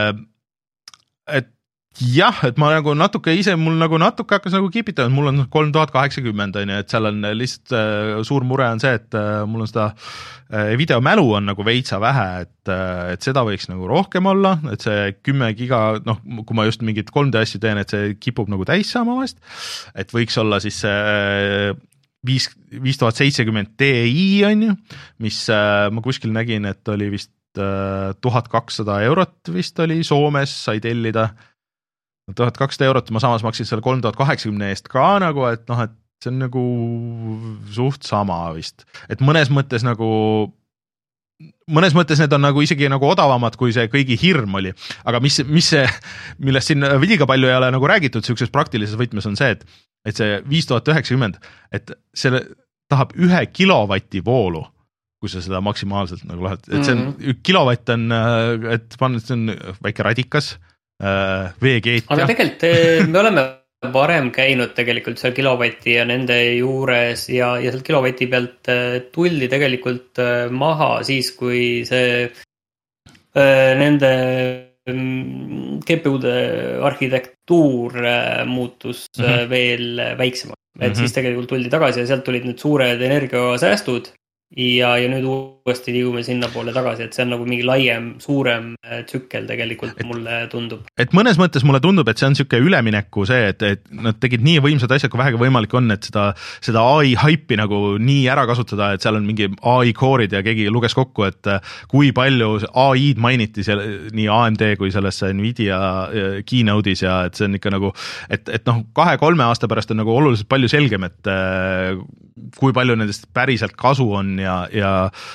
et jah, et ma nagu natuke ise, mul nagu natuke hakkas nagu kipitama, mul on kolm tuhat kaheksakümmend on ju, et seal on lihtsalt äh, suur mure on see, et äh, mul on seda äh, videomälu on nagu veitsa vähe, et, äh, et seda võiks nagu rohkem olla, et see kümme giga, noh, kui ma just mingit kolm D asju teen, et see kipub nagu täis saama vast, et võiks olla siis äh, viis, viis tuhat seitsekümmend Ti on ju, mis äh, ma kuskil nägin, et oli vist äh, tuhat kakssada eurot vist oli Soomes, sai tellida tuhat kakssada eurot, ma samas maksin selle kolm tuhat kaheksakümne eest ka nagu, et noh, et see on nagu suht sama vist. Et mõnes mõttes nagu, mõnes mõttes need on nagu isegi nagu odavamad, kui see kõigi hirm oli. Aga mis, mis see, millest siin liiga palju ei ole nagu räägitud siukses praktilises võtmes on see, et, et see viis tuhat üheksakümmend, et selle tahab ühe kilovati voolu, kui sa seda maksimaalselt nagu lahed. Et see on, mm-hmm. kilovatt on, et pannud, see on väike radikas, veegeet. Aga tegelikult me oleme varem käinud tegelikult seal kilovati ja nende juures ja, ja sealt kilovati pealt tuldi tegelikult maha siis, kui see nende G P U-de arhitektuur muutus mm-hmm. veel väiksemaks. Et mm-hmm. siis tegelikult tuldi tagasi ja sealt tulid nüüd suured energiasäästud ja, ja nüüd uuesti liigume sinna poole tagasi, et see on nagu mingi laiem, suurem tsükkel tegelikult et, mulle tundub. Et mõnes mõttes mulle tundub, et see on siuke ülemineku see, et, et nad tegid nii võimsad asjad, kui vähegi võimalik on, et seda, seda A I haipi nagu nii ära kasutada, et seal on mingi A I core'id ja keegi luges kokku, et kui palju A I-d mainiti seal nii A M D kui selles Nvidia keynote'is ja et see on ikka nagu, et, et noh, kahe-kolme aasta pärast on nagu oluliselt palju selgem, et kui palju nendest päriselt kasu on ja, ja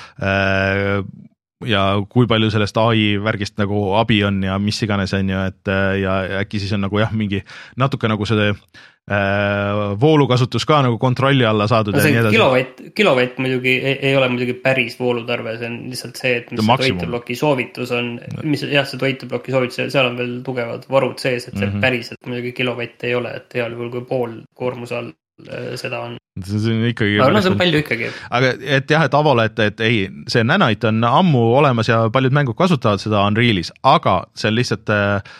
äh, ja kui palju sellest A I värgist nagu abi on ja mis iganes on ju, et ja äkki siis on nagu jah, mingi natuke nagu see äh, voolukasutus ka nagu kontrolli alla saadud. No see kilovatt, kilovatt muidugi ei, ei ole muidugi päris voolutarve, see on lihtsalt see, et mis see toitebloki soovitus on, mis jah, see toitebloki soovitus, seal on veel tugevad varud sees, et see mm-hmm. päriselt muidugi kilovatt ei ole, et heal juhul kui pool koormuse all seda on. See on ikkagi... Aga no see on palju ikkagi. Aga et jah, et Avole, et, et ei, see Nanite on ammu olemas ja paljud mängud kasutavad seda Unrealis, aga see on lihtsalt äh,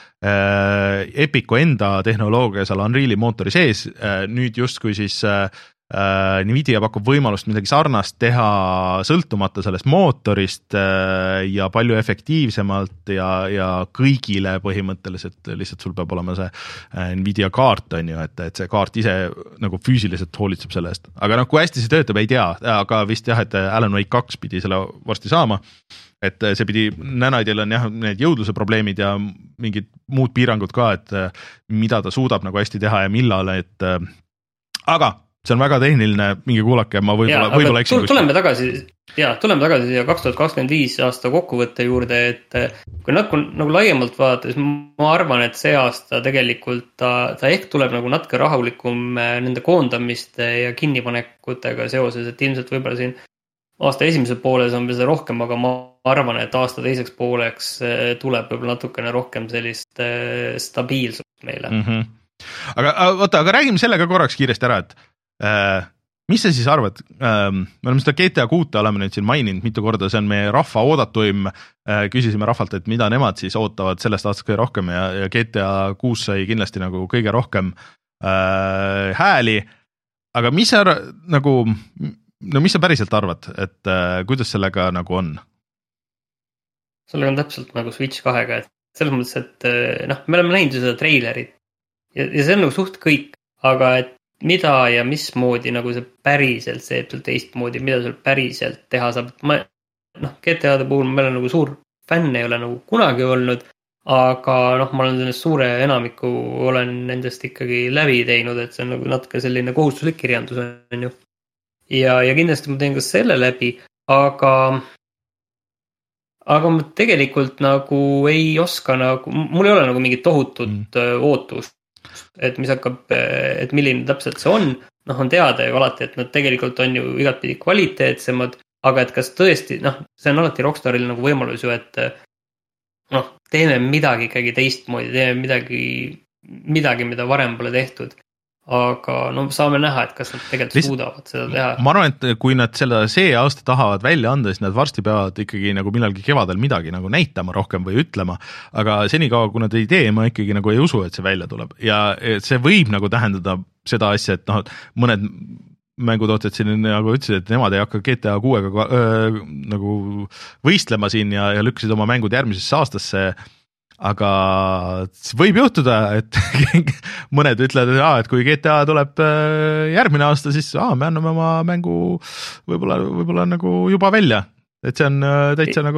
Epicu enda tehnoloogia seal Unreali mootori sees, äh, nüüd justkui siis äh, äh, Nvidia pakub võimalust midagi sarnast teha sõltumata sellest mootorist äh, ja palju efektiivsemalt ja, ja kõigile põhimõtteliselt lihtsalt sul peab olema see äh, Nvidia kaart on ju, et, et see kaart ise nagu füüsiliselt hoolitseb selle eest. Aga noh, kui hästi see töötab, ei tea, aga vist jah, et Alan Wake kaks pidi selle varsti saama, et see pidi, Nanite'il on jah, need jõudluse probleemid ja mingid muud piirangud ka, et mida ta suudab nagu hästi teha ja millal, et aga see on väga tehniline, mingi kuulake, ma võib-olla, võib-olla eksin kuskil. Tuleme tagasi, ja, tuleme tagasi siia kaks tuhat kakskümmend viis aasta kokkuvõtte juurde, et kui natuke nagu laiemalt vaadata, siis ma arvan, et see aasta tegelikult ta, ta ehk tuleb nagu natuke rahulikum nende koondamiste ja kinnipanekutega seoses, et ilmselt võib-olla siin aasta esimese pooles on seda rohkem, aga ma arvan, et aasta teiseks pooleks tuleb võib-olla natukene rohkem sellist stabiilsust meile. Mm-hmm. Aga, oota, aga räägime sellega korraks kiiresti ära, et äh, mis sa siis arvad? Äh, me oleme seda G T A kuute oleme nüüd siin maininud mitu korda, see on meie rahva oodatuim, äh, küsisime rahvalt, et mida nemad siis ootavad sellest aastast kõige rohkem ja, ja G T A kuus sai kindlasti nagu kõige rohkem äh, hääli, aga mis sa nagu... No mis sa päriselt arvad, et äh, kuidas sellega nagu on? Sellega on täpselt nagu Switch kahega, et selles mõttes, et noh, me oleme näinud seda treilerit ja, ja see on nagu suht kõik, aga et mida ja mismoodi nagu see päriselt see teistmoodi, mida seal päriselt teha saab, ma, noh, G T A-de puhul meil on nagu suur fänn ei ole nagu kunagi olnud, aga noh, ma olen sellest suure enamiku olen nendest ikkagi läbi teinud, et see on nagu natuke selline kohustuslik kirjandus on ju. Ja, ja kindlasti ma teen ka selle läbi, aga, aga ma tegelikult nagu ei oska nagu, mul ei ole nagu mingit tohutut mm. ootust, et mis hakkab, et milline täpselt see on, noh on teada ju alati, et nad tegelikult on ju igatpidi kvaliteetsemad, aga et kas tõesti, noh, see on alati Rockstaril nagu võimalus ju, et noh, teeme midagi ikkagi teistmoodi, teeme midagi, midagi, mida varem pole tehtud. Aga no saame näha, et kas nad tegelikult List... suudavad seda teha. Ma arvan, et kui nad seda see aasta tahavad välja anda, siis nad varsti peavad ikkagi nagu millalgi kevadel midagi nagu näitama rohkem või ütlema, aga senikaua, kui nad ei tee, ma ikkagi nagu ei usu, et see välja tuleb ja see võib nagu tähendada seda asja, et noh, mõned mängutootjad siin nagu ütlesid, et nemad ei hakka G T A kuuega öö, nagu võistlema siin ja, ja lükkasid oma mängud järgmisesse aastasse, aga võib juhtuda, et mõned ütlevad, et, aa, et kui G T A tuleb järgmine aasta, siis aa, me anname oma mängu võib-olla, võib-olla nagu juba välja, et see on täitsa nagu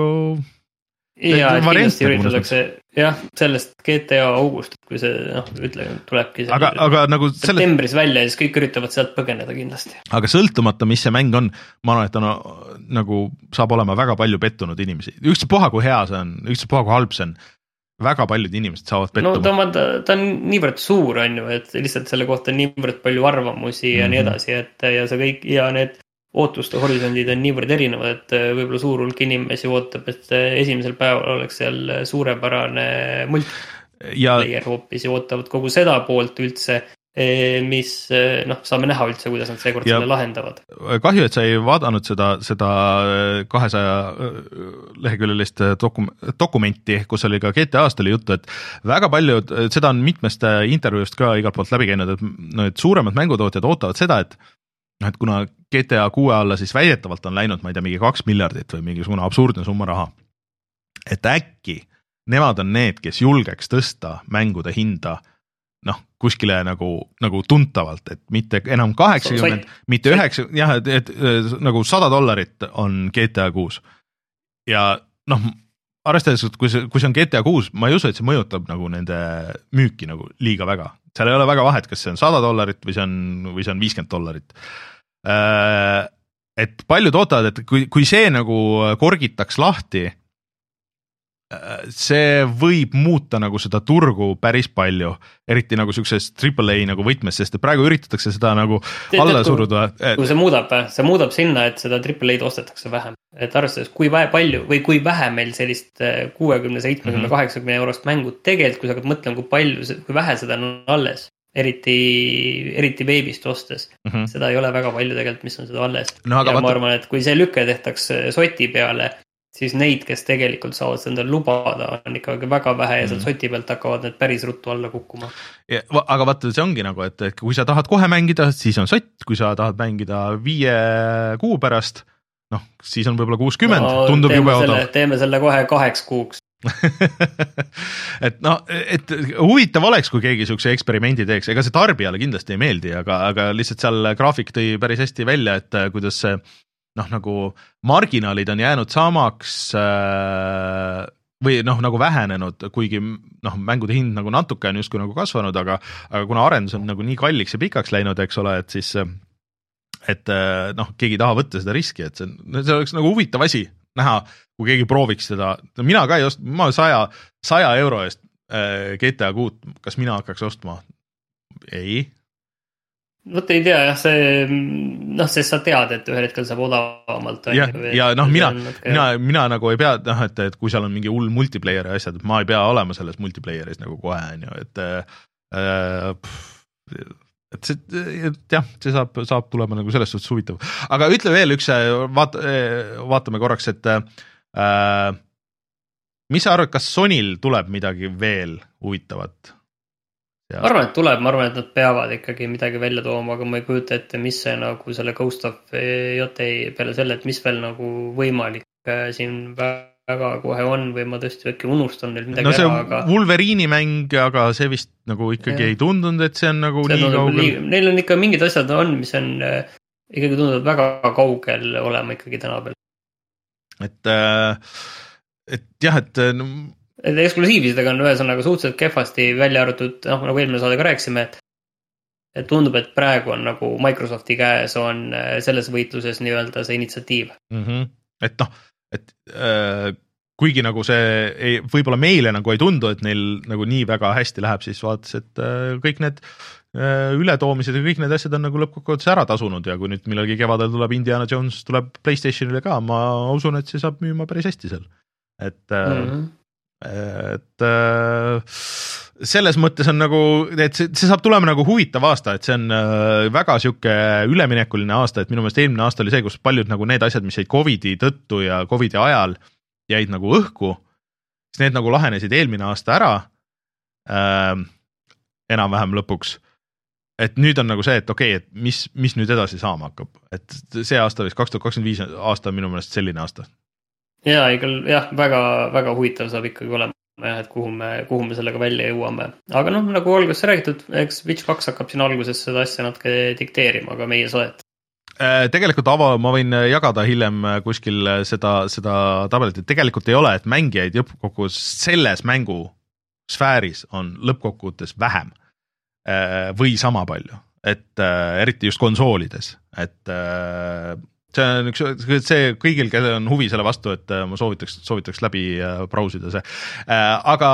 ja, et kindlasti üritatakse jah, sellest G T A august, kui see noh, ütle, tulebki aga, aga nagu selle... septembris välja ja siis kõik üritavad sealt põgeneda kindlasti. Aga sõltumata, mis see mäng on, ma arvan, et on, nagu saab olema väga palju pettunud inimesi. Ükspuha, kui hea see on, ükspuha, kui halb see on, väga paljud inimesed saavad pettuma. No ta, ta on niivõrd suur, on ju, et lihtsalt selle kohta on niivõrd palju arvamusi ja mm-hmm. nii edasi, et ja see kõik, ja need ootuste horisondid on niivõrd erinevad, et võib-olla suur hulk inimesi ootab, et esimesel päeval oleks seal suurepärane multiplayer ja... hoopis ja ootavad kogu seda poolt üldse, mis noh, saame näha üldse, kuidas nad seekord selle lahendavad. Kahju, et sa ei vaadanud seda, seda kahesaja leheküljelist dokum- dokumenti, kus oli ka G T A-st oli juttu, et väga paljud, seda on mitmest intervjuust ka igalt poolt läbi käinud, et need suuremad mängutootjad ootavad seda, et et kuna G T A kuue alla siis väidetavalt on läinud, ma ei tea, mingi kaks miljardit või mingisugune absurdne summa raha, et äkki nemad on need, kes julgeks tõsta mängude hinda noh, kuskile nagu, nagu tuntavalt, et mitte enam kaheksakümmend, mitte üheksa, jah, et, et, et nagu sada dollarit on G T A kuus. Ja noh, arvestades, kui see, kui see on G T A kuus, ma ei usu, et see mõjutab nagu nende müüki nagu liiga väga. Seal ei ole väga vahet, kas see on sada dollarit või see on, või see on viiskümmend dollarit. et paljud ootavad, et kui, kui see nagu korgitaks lahti, see võib muuta nagu seda turgu päris palju, eriti nagu siukses triple A nagu võtmes, sest praegu üritatakse seda nagu Teed, alla suruda. Kui see muudab, see muudab sinna, et seda triple A'd ostetakse vähem. Et arvestades, kui vähe palju või kui vähe meil sellist kuuekümne, seitsmekümne, kaheksakümne eurost mängu tegelikult, kui sa hakkad mõtlema, kui palju, kui vähe seda on alles, eriti, eriti veebist ostes, mm -hmm. seda ei ole väga palju tegelikult, mis on seda alles. No, ja vaata... ma arvan, et kui see lüke tehtaks soti peale, siis neid, kes tegelikult saavad seda lubada, on ikkagi väga vähe ja sealt soti pealt hakkavad need päris ruttu alla kukkuma. Ja, aga vaata, see ongi nagu, et, et kui sa tahad kohe mängida, siis on sott, kui sa tahad mängida viie kuu pärast, noh, siis on võib-olla kuuskümmend, no, tundub jube odav. Teeme selle kohe kaheks kuuks. et noh, et huvitav oleks, kui keegi siukse eksperimendi teeks, ega see tarbijale kindlasti ei meeldi, aga, aga lihtsalt seal graafik tõi päris hästi välja, et kuidas see noh, nagu marginaalid on jäänud samaks või noh, nagu vähenenud, kuigi noh, mängude hind nagu natuke on justkui nagu kasvanud, aga, aga kuna arendus on nagu nii kalliks ja pikaks läinud, eks ole, et siis et noh, keegi ei taha võtta seda riski, et see, see oleks nagu huvitav asi näha, kui keegi prooviks seda, mina ka ei ost-, ma saja, saja euro eest G T A kuut, kas mina hakkaks ostma? Ei. Vot ei tea, jah, see, noh, sest sa tead, et ühel hetkel saab odavamalt. Ja, ja noh, mina, mina, mina nagu ei pea, noh, et, et kui seal on mingi hull multiplayeri asjad, et ma ei pea olema selles multiplayeris nagu kohe, on ju, et äh, et see, et jah, see saab, saab tulema nagu selles suhtes huvitav. Aga ütle veel üks, vaat, vaatame korraks, et äh, mis sa arvad, kas Sonyl tuleb midagi veel huvitavat? Ma arvan, et tuleb, ma arvan, et nad peavad ikkagi midagi välja tooma, aga ma ei kujuta ette, mis see nagu selle Ghost of J T peale selle, et mis veel nagu võimalik siin väga kohe on või ma tõesti äkki unustan neil midagi no see ära, aga... Wolverine'i mäng, aga see vist nagu ikkagi ja. Ei tundunud, et see on nagu see nii kaugel. Liig... Neil on ikka mingid asjad on, mis on ikkagi tundunud väga kaugel olema ikkagi täna peal. Et, et jah, et... Et eksklusiivisidega on ühesõnaga suhteliselt kehvasti välja arvatud, noh, nagu eelmine saade ka rääkisime, et, et tundub, et praegu on nagu Microsofti käes on selles võitluses nii-öelda see initsiatiiv. Mm-hmm. Et noh, et äh, kuigi nagu see ei, võib-olla meile nagu ei tundu, et neil nagu nii väga hästi läheb, siis vaatas, et äh, kõik need äh, ületoomised ja kõik need asjad on nagu lõppkokkuvõttes ära tasunud ja kui nüüd millalgi kevadel tuleb Indiana Jones, tuleb PlayStationile ka, ma usun, et see saab müüma päris hästi seal. Et äh, mm-hmm. et äh, selles mõttes on nagu, et see, see saab tulema nagu huvitav aasta, et see on äh, väga siuke üleminekuline aasta, et minu meelest eelmine aasta oli see, kus paljud nagu need asjad, mis jäid Covidi tõttu ja Covidi ajal jäid nagu õhku, siis need nagu lahenesid eelmine aasta ära äh, enam-vähem lõpuks, et nüüd on nagu see, et okei, okay, et mis, mis nüüd edasi saama hakkab, et see aasta vist kaks tuhat kakskümmend viis aasta on minu meelest selline aasta. Jaa, ikka, jah, väga, väga huvitav saab ikkagi olema, et kuhu me, kuhu me sellega välja jõuame. Aga noh, nagu alguses räägitud, eks Switch kaks hakkab siin alguses seda asja natuke dikteerima, aga meie soet. Tegelikult ava, ma võin jagada hiljem kuskil seda, seda tabelit, et tegelikult ei ole, et mängijaid lõppkokkuvõttes selles mängu sfääris on lõppkokkuvõttes vähem või sama palju, et eriti just konsoolides, et see on üks, see kõigil, kellel on huvi selle vastu, et ma soovitaks, soovitaks läbi brausida see. Aga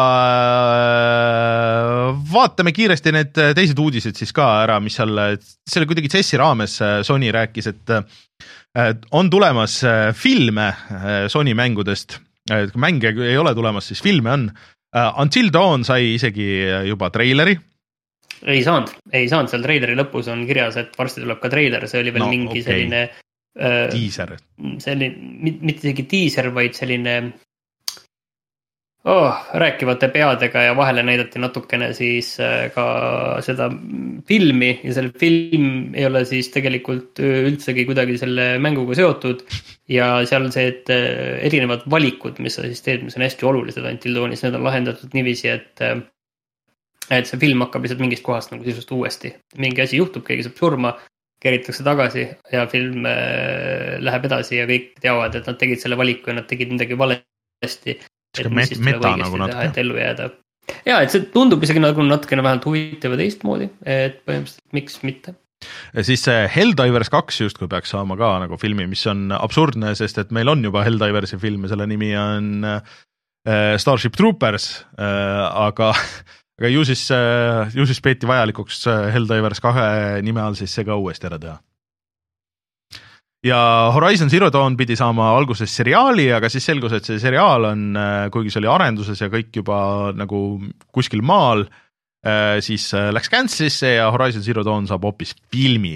vaatame kiiresti need teised uudised siis ka ära, mis seal, selle kuidagi C E S-i raames Sony rääkis, et on tulemas filme Sony mängudest, mänge ei ole tulemas, siis filme on. Until Dawn sai isegi juba treileri. Ei saanud, ei saanud, seal treileri lõpus on kirjas, et varsti tuleb ka treiler, see oli veel no, mingi okay. selline Teaser. Selline, mitte isegi teaser, vaid selline oh, rääkivate peadega ja vahele näidati natukene siis ka seda filmi ja selle film ei ole siis tegelikult üldsegi kuidagi selle mänguga seotud ja seal see, et erinevad valikud, mis sa siis teed, mis on hästi olulised Until Dawnis, need on lahendatud niiviisi, et et see film hakkab lihtsalt mingist kohast nagu sisust uuesti. Mingi asi juhtub, keegi saab surma, keritakse tagasi ja film äh, läheb edasi ja kõik teavad, et nad tegid selle valiku ja nad tegid midagi valesti, et mis siis tuleb õigesti teha, et ellu jääda. Ja, et see tundub isegi nagu natukene vähemalt huvitav ja teistmoodi, et põhimõtteliselt miks mitte. siis see Helldivers kaks justkui peaks saama ka nagu filmi, mis on absurdne, sest et meil on juba Helldiversi film ja selle nimi on äh, Starship Troopers äh,, aga, aga ju siis, äh, ju siis peeti vajalikuks Helldivers kahe nime all siis see ka uuesti ära teha. Ja Horizon Zero Dawn pidi saama alguses seriaali, aga siis selgus, et see seriaal on, kuigi see oli arenduses ja kõik juba nagu kuskil maal, siis läks cancelisse ja Horizon Zero Dawn saab hoopis filmi.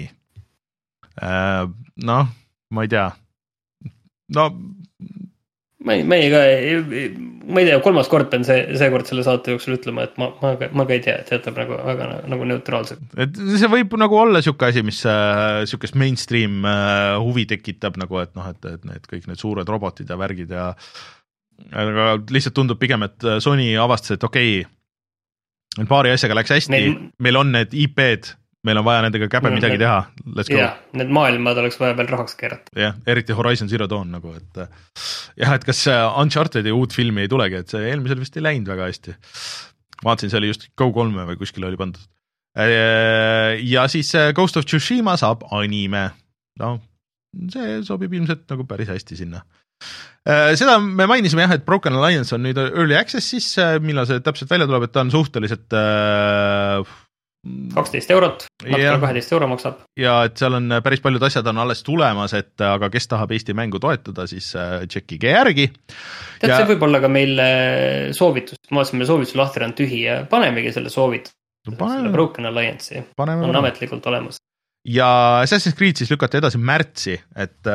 Noh, ma ei tea. No, ma ei, ma ei, ka, ma ei tea, kolmas kord pean see, see kord selle saate jooksul ütlema, et ma, ma, ma ka ei tea, et jätab nagu, väga nagu neutraalselt. Et see võib nagu olla siuke asi, mis siukest mainstream huvi tekitab, nagu et noh, et, et need kõik need suured robotid ja värgid ja aga lihtsalt tundub pigem, et Sony avastas, et okei, okay, paari asjaga läks hästi, meil, meil on need I P-d, meil on vaja nendega käbe midagi need, teha, let's go. Jah, need maailmad oleks vaja veel rahaks keerata. Jah, eriti Horizon Zero Dawn nagu, et jah, et kas Uncharted'i uut filmi ei tulegi, et see eelmisel vist ei läinud väga hästi. Vaatasin, see oli just Go kolme või kuskil oli pandud. Ja siis Ghost of Tsushima saab anime. No, see sobib ilmselt nagu päris hästi sinna. Seda me mainisime jah, et Broken Alliance on nüüd Early Access siis, millal see täpselt välja tuleb, et ta on suhteliselt kaksteist eurot, natuke kaheteist euro maksab. Ja et seal on päris paljud asjad on alles tulemas, et aga kes tahab Eesti mängu toetada, siis tšekkige järgi. Tead, ja... see võib olla ka meil soovitus, ma vaatasin, meil soovitus lahti on tühi ja panemegi selle soovitus, no, panem... selle Broken Alliance'i, on panem. Ametlikult olemas. Ja Assassin's Creed siis lükati edasi märtsi, et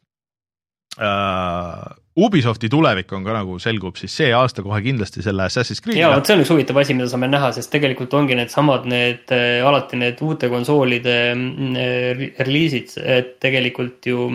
Uh, Ubisofti tulevik on ka nagu selgub siis see aasta kohe kindlasti selle Assassin's Creed. Jaa, see on üks huvitav asi, mida saame näha, sest tegelikult ongi need samad need, alati need uute konsoolide reliisid, et tegelikult ju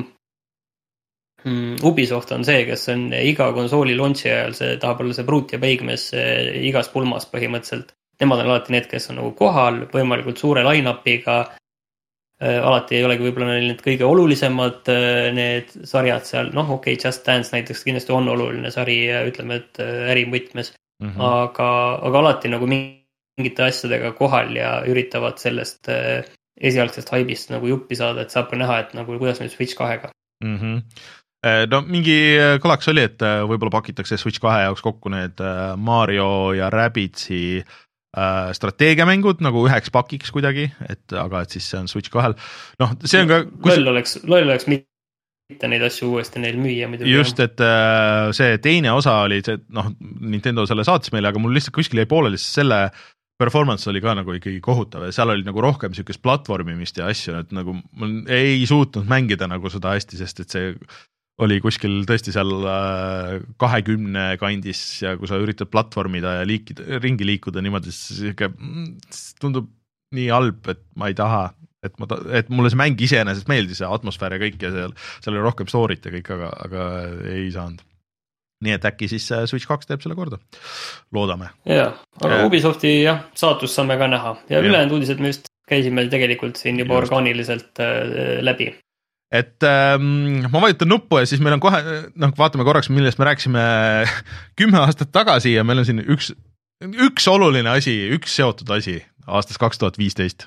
Ubisoft on see, kes on iga konsooli launchi ajal, see tahab olla see Brute ja Peigmees igas pulmas põhimõtteliselt. Nemad on alati need, kes on nagu kohal, võimalikult suure line-upiga, alati ei olegi võib-olla need kõige olulisemad need sarjad seal, noh okei, okay, Just Dance näiteks kindlasti on oluline sari, ütleme, et ärimõtmes, mm-hmm. aga, aga alati nagu mingite asjadega kohal ja üritavad sellest esialgsest haibist nagu juppi saada, et saab ka näha, et nagu kuidas nüüd Switch kahega. Mm-hmm. No mingi kõlaks oli, et võib-olla pakitakse Switch kahe jaoks kokku need Mario ja Rabbitsi strateegiamängud nagu üheks pakiks kuidagi, et aga et siis see on Switch kahel. Noh, see on ka kus... loll oleks, loll oleks mitte neid asju uuesti neil müüa. Just, et see teine osa oli see, noh, Nintendo selle saatis meile, aga mul lihtsalt kuskil jäi pooleli, selle performance oli ka nagu ikkagi kohutav ja seal oli nagu rohkem siukest platvormimist ja asju, et nagu mul ei suutnud mängida nagu seda hästi, sest et see oli kuskil tõesti seal kahekümne kandis ja kui sa üritad platvormida ja liikida, ringi liikuda niimoodi, siis tundub nii halb, et ma ei taha, et, ma ta, et mulle see mäng iseenesest meeldis, see atmosfäär ja kõik ja seal, seal oli rohkem story't ja kõik, aga, aga ei saanud. Nii et äkki siis Switch kaks teeb selle korda. Loodame. Jah, aga ja. Ubisofti jah, saatus saame ka näha ja, ja. Ülejäänud uudised me just käisime tegelikult siin juba just. Orgaaniliselt äh, läbi. Et ähm, ma vajutan nuppu ja siis meil on kohe, noh, vaatame korraks, millest me rääkisime kümme aastat tagasi ja meil on siin üks, üks oluline asi, üks seotud asi aastast kaks tuhat viisteist.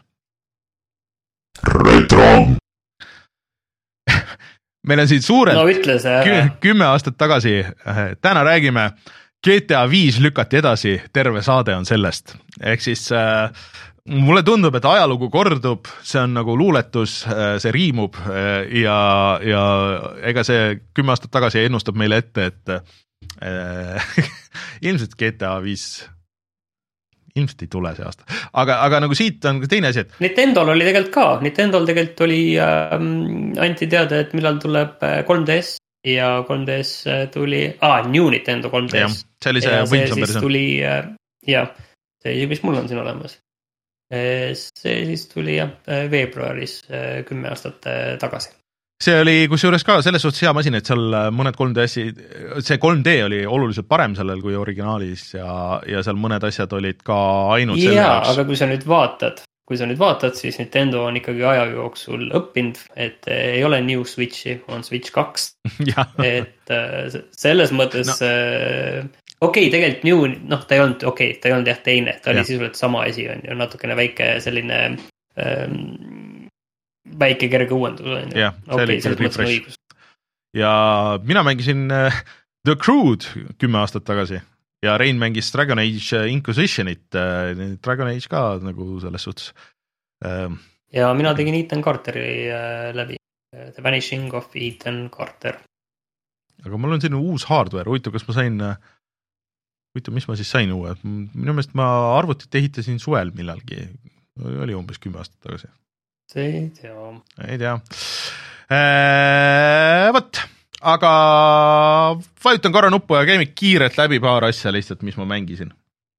Retro! Meil on siin suurelt no, ütle see, kü- kümme aastat tagasi, täna räägime, G T A viis lükati edasi, terve saade on sellest. Ehk siis äh, mulle tundub, et ajalugu kordub, see on nagu luuletus, see riimub ja, ja ega see kümme aastat tagasi ennustab meile ette, et äh, ilmselt G T A viis ilmselt ei tule see aasta. Aga, aga nagu siit on teine asi, et Nintendol oli tegelikult ka, Nintendol tegelikult oli ähm, anti teada, et millal tuleb kolm D S ja kolm D S tuli, aa, ah, New Nintendo kolm D S. Ja, see oli see võimsam versioon. Tuli, äh, jah, see, mis mul on siin olemas. See siis tuli jah, veebruaris kümme aastat tagasi. See oli kusjuures ka selles suhtes hea masin, et seal mõned kolm D S-i, see kolm D oli oluliselt parem sellel kui originaalis ja, ja seal mõned asjad olid ka ainult ja, selle jaoks. Aga kui sa nüüd vaatad, kui sa nüüd vaatad, siis Nintendo on ikkagi aja jooksul õppinud, et ei ole New Switchi, on Switch kaks. et selles mõttes no. Okei, okay, tegelikult New, noh, ta ei olnud, okei, okay, ta ei olnud jah teine, ta oli ja. Sisuliselt sama asi, on ju, natukene väike selline ähm, väike kerge uuendus on ju. jah, see oli okay, refresh. Ja mina mängisin The Crew'd kümme aastat tagasi ja Rein mängis Dragon Age Inquisitionit, Dragon Age ka nagu selles suhtes. Ja mina tegin Ethan Carteri läbi, The Vanishing of Ethan Carter. Aga mul on selline uus hardware, huvitav, kas ma sain, huvitav, mis ma siis sain uue, minu meelest ma arvutit ehitasin suvel millalgi, oli umbes kümme aastat tagasi. See ei tea. Ei tea. Eee, võt, aga vajutan korra nuppu ja käime kiirelt läbi paar asja lihtsalt, mis ma mängisin.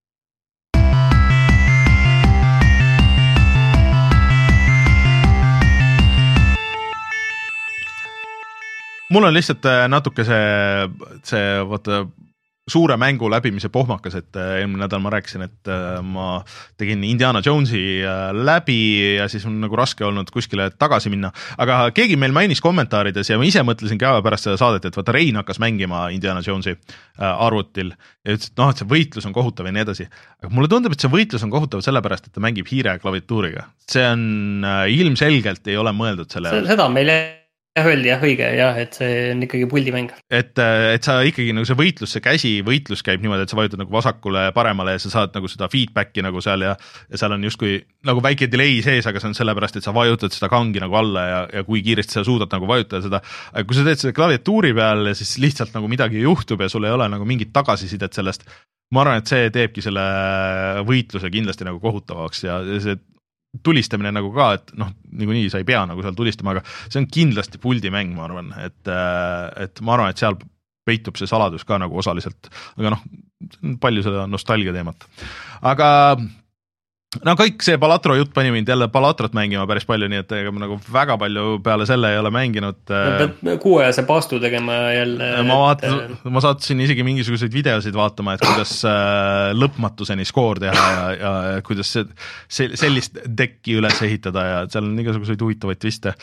Mul on lihtsalt natuke see, see vaata, suure mängu läbimise pohmakas, et eelmine nädal ma rääkisin, et ma tegin Indiana Jonesi läbi ja siis on nagu raske olnud kuskile tagasi minna, aga keegi meil mainis kommentaarides ja ma ise mõtlesin ka pärast seda saadet, et vaata Rein hakkas mängima Indiana Jonesi arvutil ja ütles, et noh, et see võitlus on kohutav ja nii edasi, aga mulle tundub, et see võitlus on kohutav sellepärast, et ta mängib hiire klaviatuuriga, see on ilmselgelt ei ole mõeldud selle see, seda meil jah, öeldi jah, õige, jah, et see on ikkagi puldimäng. Et, et sa ikkagi nagu see võitlus, see käsi võitlus käib niimoodi, et sa vajutad nagu vasakule ja paremale ja sa saad nagu seda feedbacki nagu seal ja, ja seal on justkui nagu väike delay sees, aga see on sellepärast, et sa vajutad seda kangi nagu alla ja, ja kui kiiresti sa suudad nagu vajutada seda. Aga kui sa teed seda klaviatuuri peal ja siis lihtsalt nagu midagi juhtub ja sul ei ole nagu mingit tagasisidet sellest, ma arvan, et see teebki selle võitluse kindlasti nagu kohutavaks ja see tulistamine nagu ka, et noh, niikuinii sa ei pea nagu seal tulistama, aga see on kindlasti puldimäng, ma arvan, et, et ma arvan, et seal peitub see saladus ka nagu osaliselt, aga noh, palju seda nostalgia teemat. Aga no kõik see Balatro jutt pani mind jälle Balatrot mängima päris palju, nii et ega ma nagu väga palju peale selle ei ole mänginud. Pead kuuajase paastu tegema jälle. Ma, vaatan, ma saatsin isegi mingisuguseid videosid vaatama, et kuidas lõpmatuseni skoor teha ja, ja kuidas see, sellist dekki üles ehitada ja seal on igasuguseid huvitavaid twiste.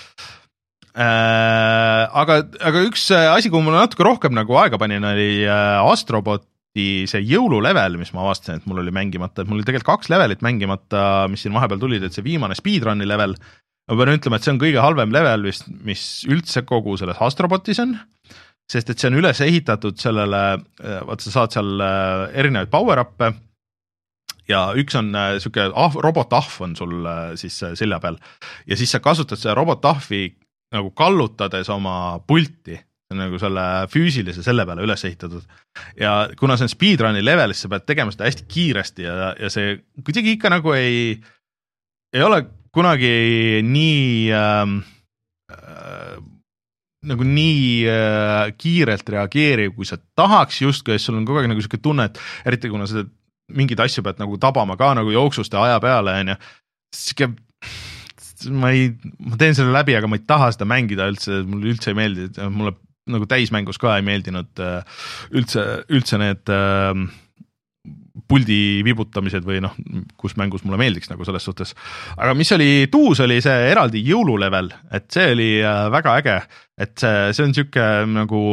Aga, aga üks asi, kui mul natuke rohkem nagu aega panin, oli Astrobot see jõululevel, mis ma avastasin, et mul oli mängimata, et mul oli tegelikult kaks levelit mängimata, mis siin vahepeal tulid, et see viimane speedrunni level, ma pean ütlema, et see on kõige halvem level, mis, mis üldse kogu selles Astrobotis on, sest et see on üles ehitatud sellele, vaat sa saad seal erinevaid power-up'e ja üks on siuke ah, robotahv on sul siis selja peal ja siis sa kasutad seda robotahvi nagu kallutades oma pulti, nagu selle füüsilise selle peale üles ehitatud. Ja kuna see on speedrunni level, siis sa pead tegema seda hästi kiiresti ja, ja see kuidagi ikka nagu ei, ei ole kunagi nii ähm, äh, nagu nii äh, kiirelt reageeriv, kui sa tahaks justkui, ja sul on kogu aeg nagu selline tunne, et eriti kuna seda mingid asju pead nagu tabama ka nagu jooksuste aja peale, on ju, siis ma, ei, ma teen selle läbi, aga ma ei taha seda mängida üldse, mulle üldse ei meeldi, mulle nagu täismängus ka ei meeldinud üldse, üldse need puldi vibutamised või noh, kus mängus mulle meeldiks nagu selles suhtes. Aga mis oli tuus, oli see eraldi jõululevel, et see oli väga äge, et see, see on siuke nagu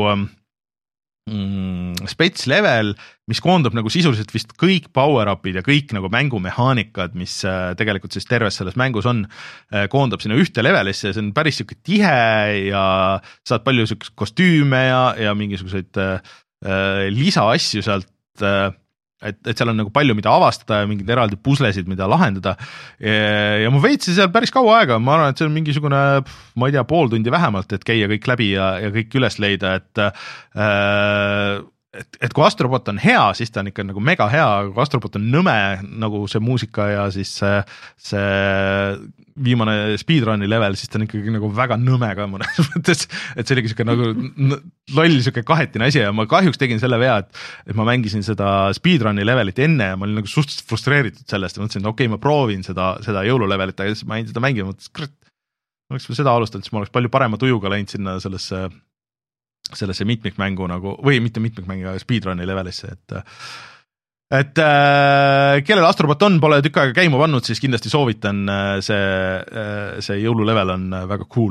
mm, spets level, mis koondab nagu sisuliselt vist kõik power-upid ja kõik nagu mängumehaanikad, mis tegelikult siis terves selles mängus on, koondab sinna ühte levelisse, see on päris siuke tihe ja saad palju siukest kostüüme ja, ja mingisuguseid äh, lisaasju sealt, äh, et, et seal on nagu palju, mida avastada ja mingid eraldi puslesid, mida lahendada ja, ja ma veitsin seal päris kaua aega, ma arvan, et see on mingisugune, ma ei tea, pool tundi vähemalt, et käia kõik läbi ja, ja kõik üles leida, et äh, Et, et kui Astrobot on hea, siis ta on ikka nagu mega hea, aga kui Astrobot on nõme nagu see muusika ja siis see, see viimane speedrunni level, siis ta on ikkagi nagu väga nõme ka mõnes mõttes, et see oligi siuke nagu loll siuke kahetine asi ja ma kahjuks tegin selle vea, et, et ma mängisin seda speedrunni levelit enne ja ma olin nagu suhteliselt frustreeritud sellest ja mõtlesin, et okei, okay, ma proovin seda, seda jõululevelit, aga siis ma jäin seda mängima, mõtlesin, kurat, ma oleks seda alustanud, siis ma oleks palju parema tujuga läinud sinna sellesse sellesse mitmikmängu nagu, või mitte mitmikmängu, aga speedrunni levelisse, et et äh, kellel Astrobot on, pole tükk aega käima pannud, siis kindlasti soovitan, see, see jõululevel on väga cool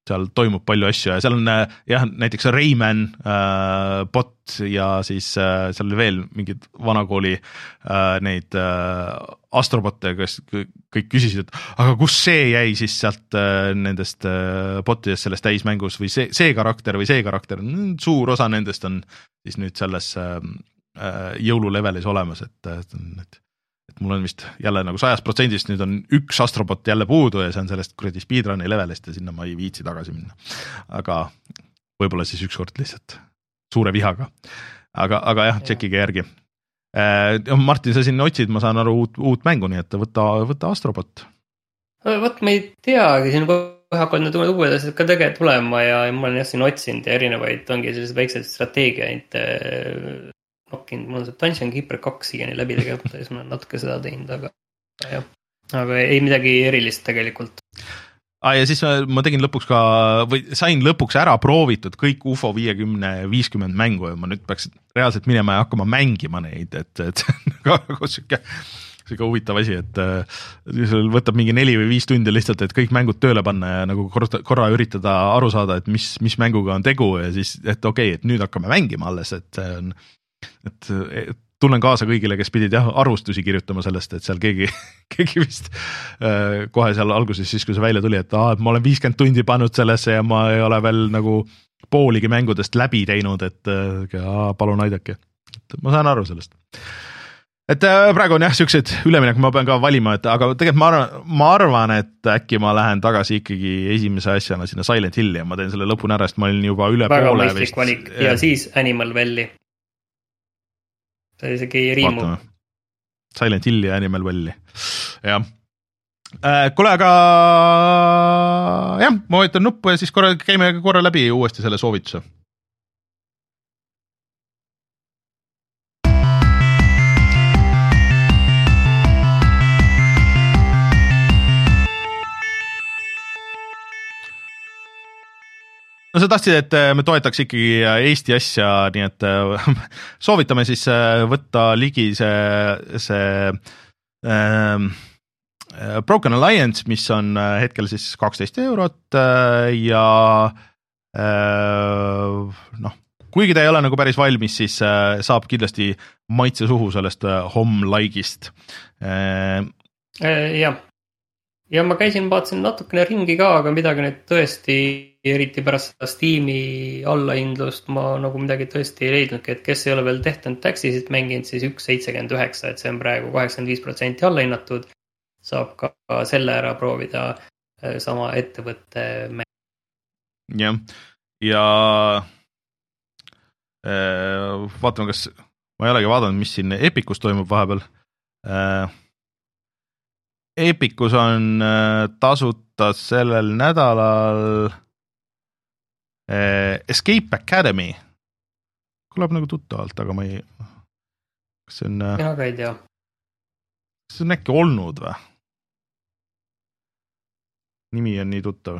seal toimub palju asju ja seal on jah, näiteks Rayman äh, bot ja siis äh, seal oli veel mingid vanakooli äh, neid äh, astrobotte, kes kõik küsisid, et aga kus see jäi siis sealt äh, nendest äh, botidest selles täismängus või see, see karakter või see karakter, suur osa nendest on siis nüüd selles äh, jõululevelis olemas, et, et, et et mul on vist jälle nagu sajast protsendist nüüd on üks astrobot jälle puudu ja see on sellest kuradi speedrun'i levelist ja sinna ma ei viitsi tagasi minna. Aga võib-olla siis ükskord lihtsalt suure vihaga. Aga, aga jah, tšekkige järgi. Martin, sa siin otsid, ma saan aru uut, uut mängu, nii et võta, võta astrobot. Võt, ma ei teagi, siin kohe hakkavad need uued asjad ka tegelikult tulema ja ma olen jah siin otsinud ja erinevaid ongi sellised väiksed strateegiaid nokkinud, mul on see Dungeon Keeper kaks igeni läbi tegelikult ja siis ma olen natuke seda teinud, aga jah, aga ei midagi erilist tegelikult. Ah, ja siis ma tegin lõpuks ka, või sain lõpuks ära proovitud kõik U F O viiekümne viiskümmend mängu ja ma nüüd peaks reaalselt minema ja hakkama mängima neid, et, et nagu siuke, siuke huvitav asi, et sul võtab mingi neli või viis tundi lihtsalt, et kõik mängud tööle panna ja nagu korra, korra üritada aru saada, et mis, mis mänguga on tegu ja siis, et okei, okay, et nüüd hakkame mängima alles, et see on et tunnen kaasa kõigile, kes pidid jah, arvustusi kirjutama sellest, et seal keegi, keegi vist äh, kohe seal alguses siis, kui see välja tuli, et, ah, et ma olen viiskümmend tundi pannud sellesse ja ma ei ole veel nagu pooligi mängudest läbi teinud, et äh, palun aidake. Et ma saan aru sellest. Et äh, praegu on jah, siuksed üleminek, ma pean ka valima, et aga tegelikult ma arvan, ma arvan, et äkki ma lähen tagasi ikkagi esimese asjana sinna Silent Hilli ja ma teen selle lõpuni ära, sest ma olin juba üle väga poole mõistlik valik ja, ja siis Animal Valley. See isegi ei riimu. Silent Hilli ja Animal Valley. Jah. Äh, kule, aga jah, ma võitan nuppu ja siis korra, käime korra läbi uuesti selle soovituse. No sa tahtsid, et me toetaks ikkagi Eesti asja, nii et soovitame siis võtta ligi see, see äh, Broken Alliance, mis on hetkel siis kaksteist eurot ja äh, noh, kuigi ta ei ole nagu päris valmis, siis äh, saab kindlasti maitse suhu sellest Home Like'ist. Äh, jah, ja ma käisin, vaatasin natukene ringi ka, aga midagi nüüd tõesti eriti pärast seda Steam'i allahindlust ma nagu midagi tõesti ei leidnudki, et kes ei ole veel tehtud Taxisit mänginud, siis üks seitsekümmend üheksa, et see on praegu kaheksakümmend viis protsenti allahinnatud, saab ka selle ära proovida sama ettevõtte mäng. Jah, ja äh, vaatame, kas ma ei olegi vaadanud, mis siin Epicus toimub vahepeal. Äh, Epicus on äh, tasuta sellel nädalal Escape Academy. Kõlab nagu tuttavalt, aga ma ei... Kas see on... Mina ka ei tea. Kas see on äkki olnud või? Nimi on nii tuttav.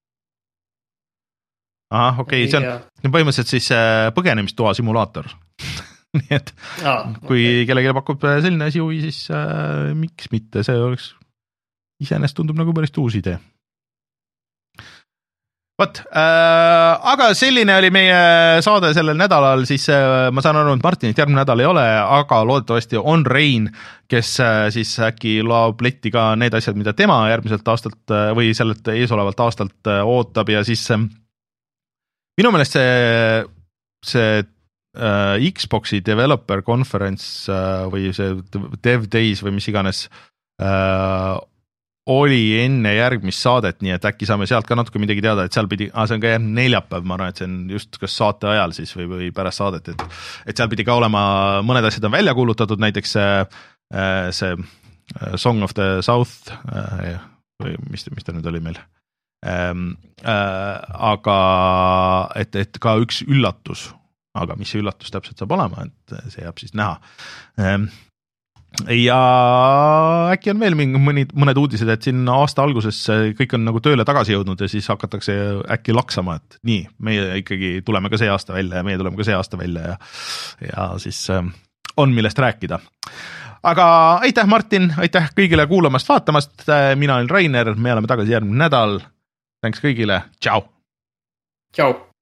Aha, okei, okay, see on põhimõtteliselt siis põgenemistoa simulaator. Nii et ah, kui okay. kellelegi pakub selline asi huvi, siis äh, miks mitte, see oleks iseenesest tundub nagu päris uus idee. Võt, äh, aga selline oli meie saade sellel nädalal, siis äh, ma saan aru, et Martinit järgmine nädal ei ole, aga loodetavasti on Rein, kes äh, siis äkki laob letti ka need asjad, mida tema järgmiselt aastalt äh, või sellelt eesolevalt aastalt äh, ootab ja siis äh, minu meelest see, see äh, Xboxi Developer Conference äh, või see Dev Days või mis iganes äh, oli enne järgmist saadet, nii et äkki saame sealt ka natuke midagi teada, et seal pidi, ah, see on ka jah neljapäev, ma arvan, et see on just kas saate ajal siis või, või pärast saadet, et, et seal pidi ka olema, mõned asjad on välja kuulutatud, näiteks see, see Song of the South või mis, mis ta nüüd oli meil, aga et, et ka üks üllatus, aga mis see üllatus täpselt saab olema, et see jääb siis näha. Ja äkki on veel mingi mõni, mõned uudised, et siin aasta alguses kõik on nagu tööle tagasi jõudnud ja siis hakatakse äkki laksama, et nii, meie ikkagi tuleme ka see aasta välja ja meie tuleme ka see aasta välja ja, ja siis on millest rääkida. Aga aitäh Martin, aitäh kõigile kuulamast, vaatamast, mina olen Rainer, me oleme tagasi järgmine nädal, tänks kõigile, tšau! tšau.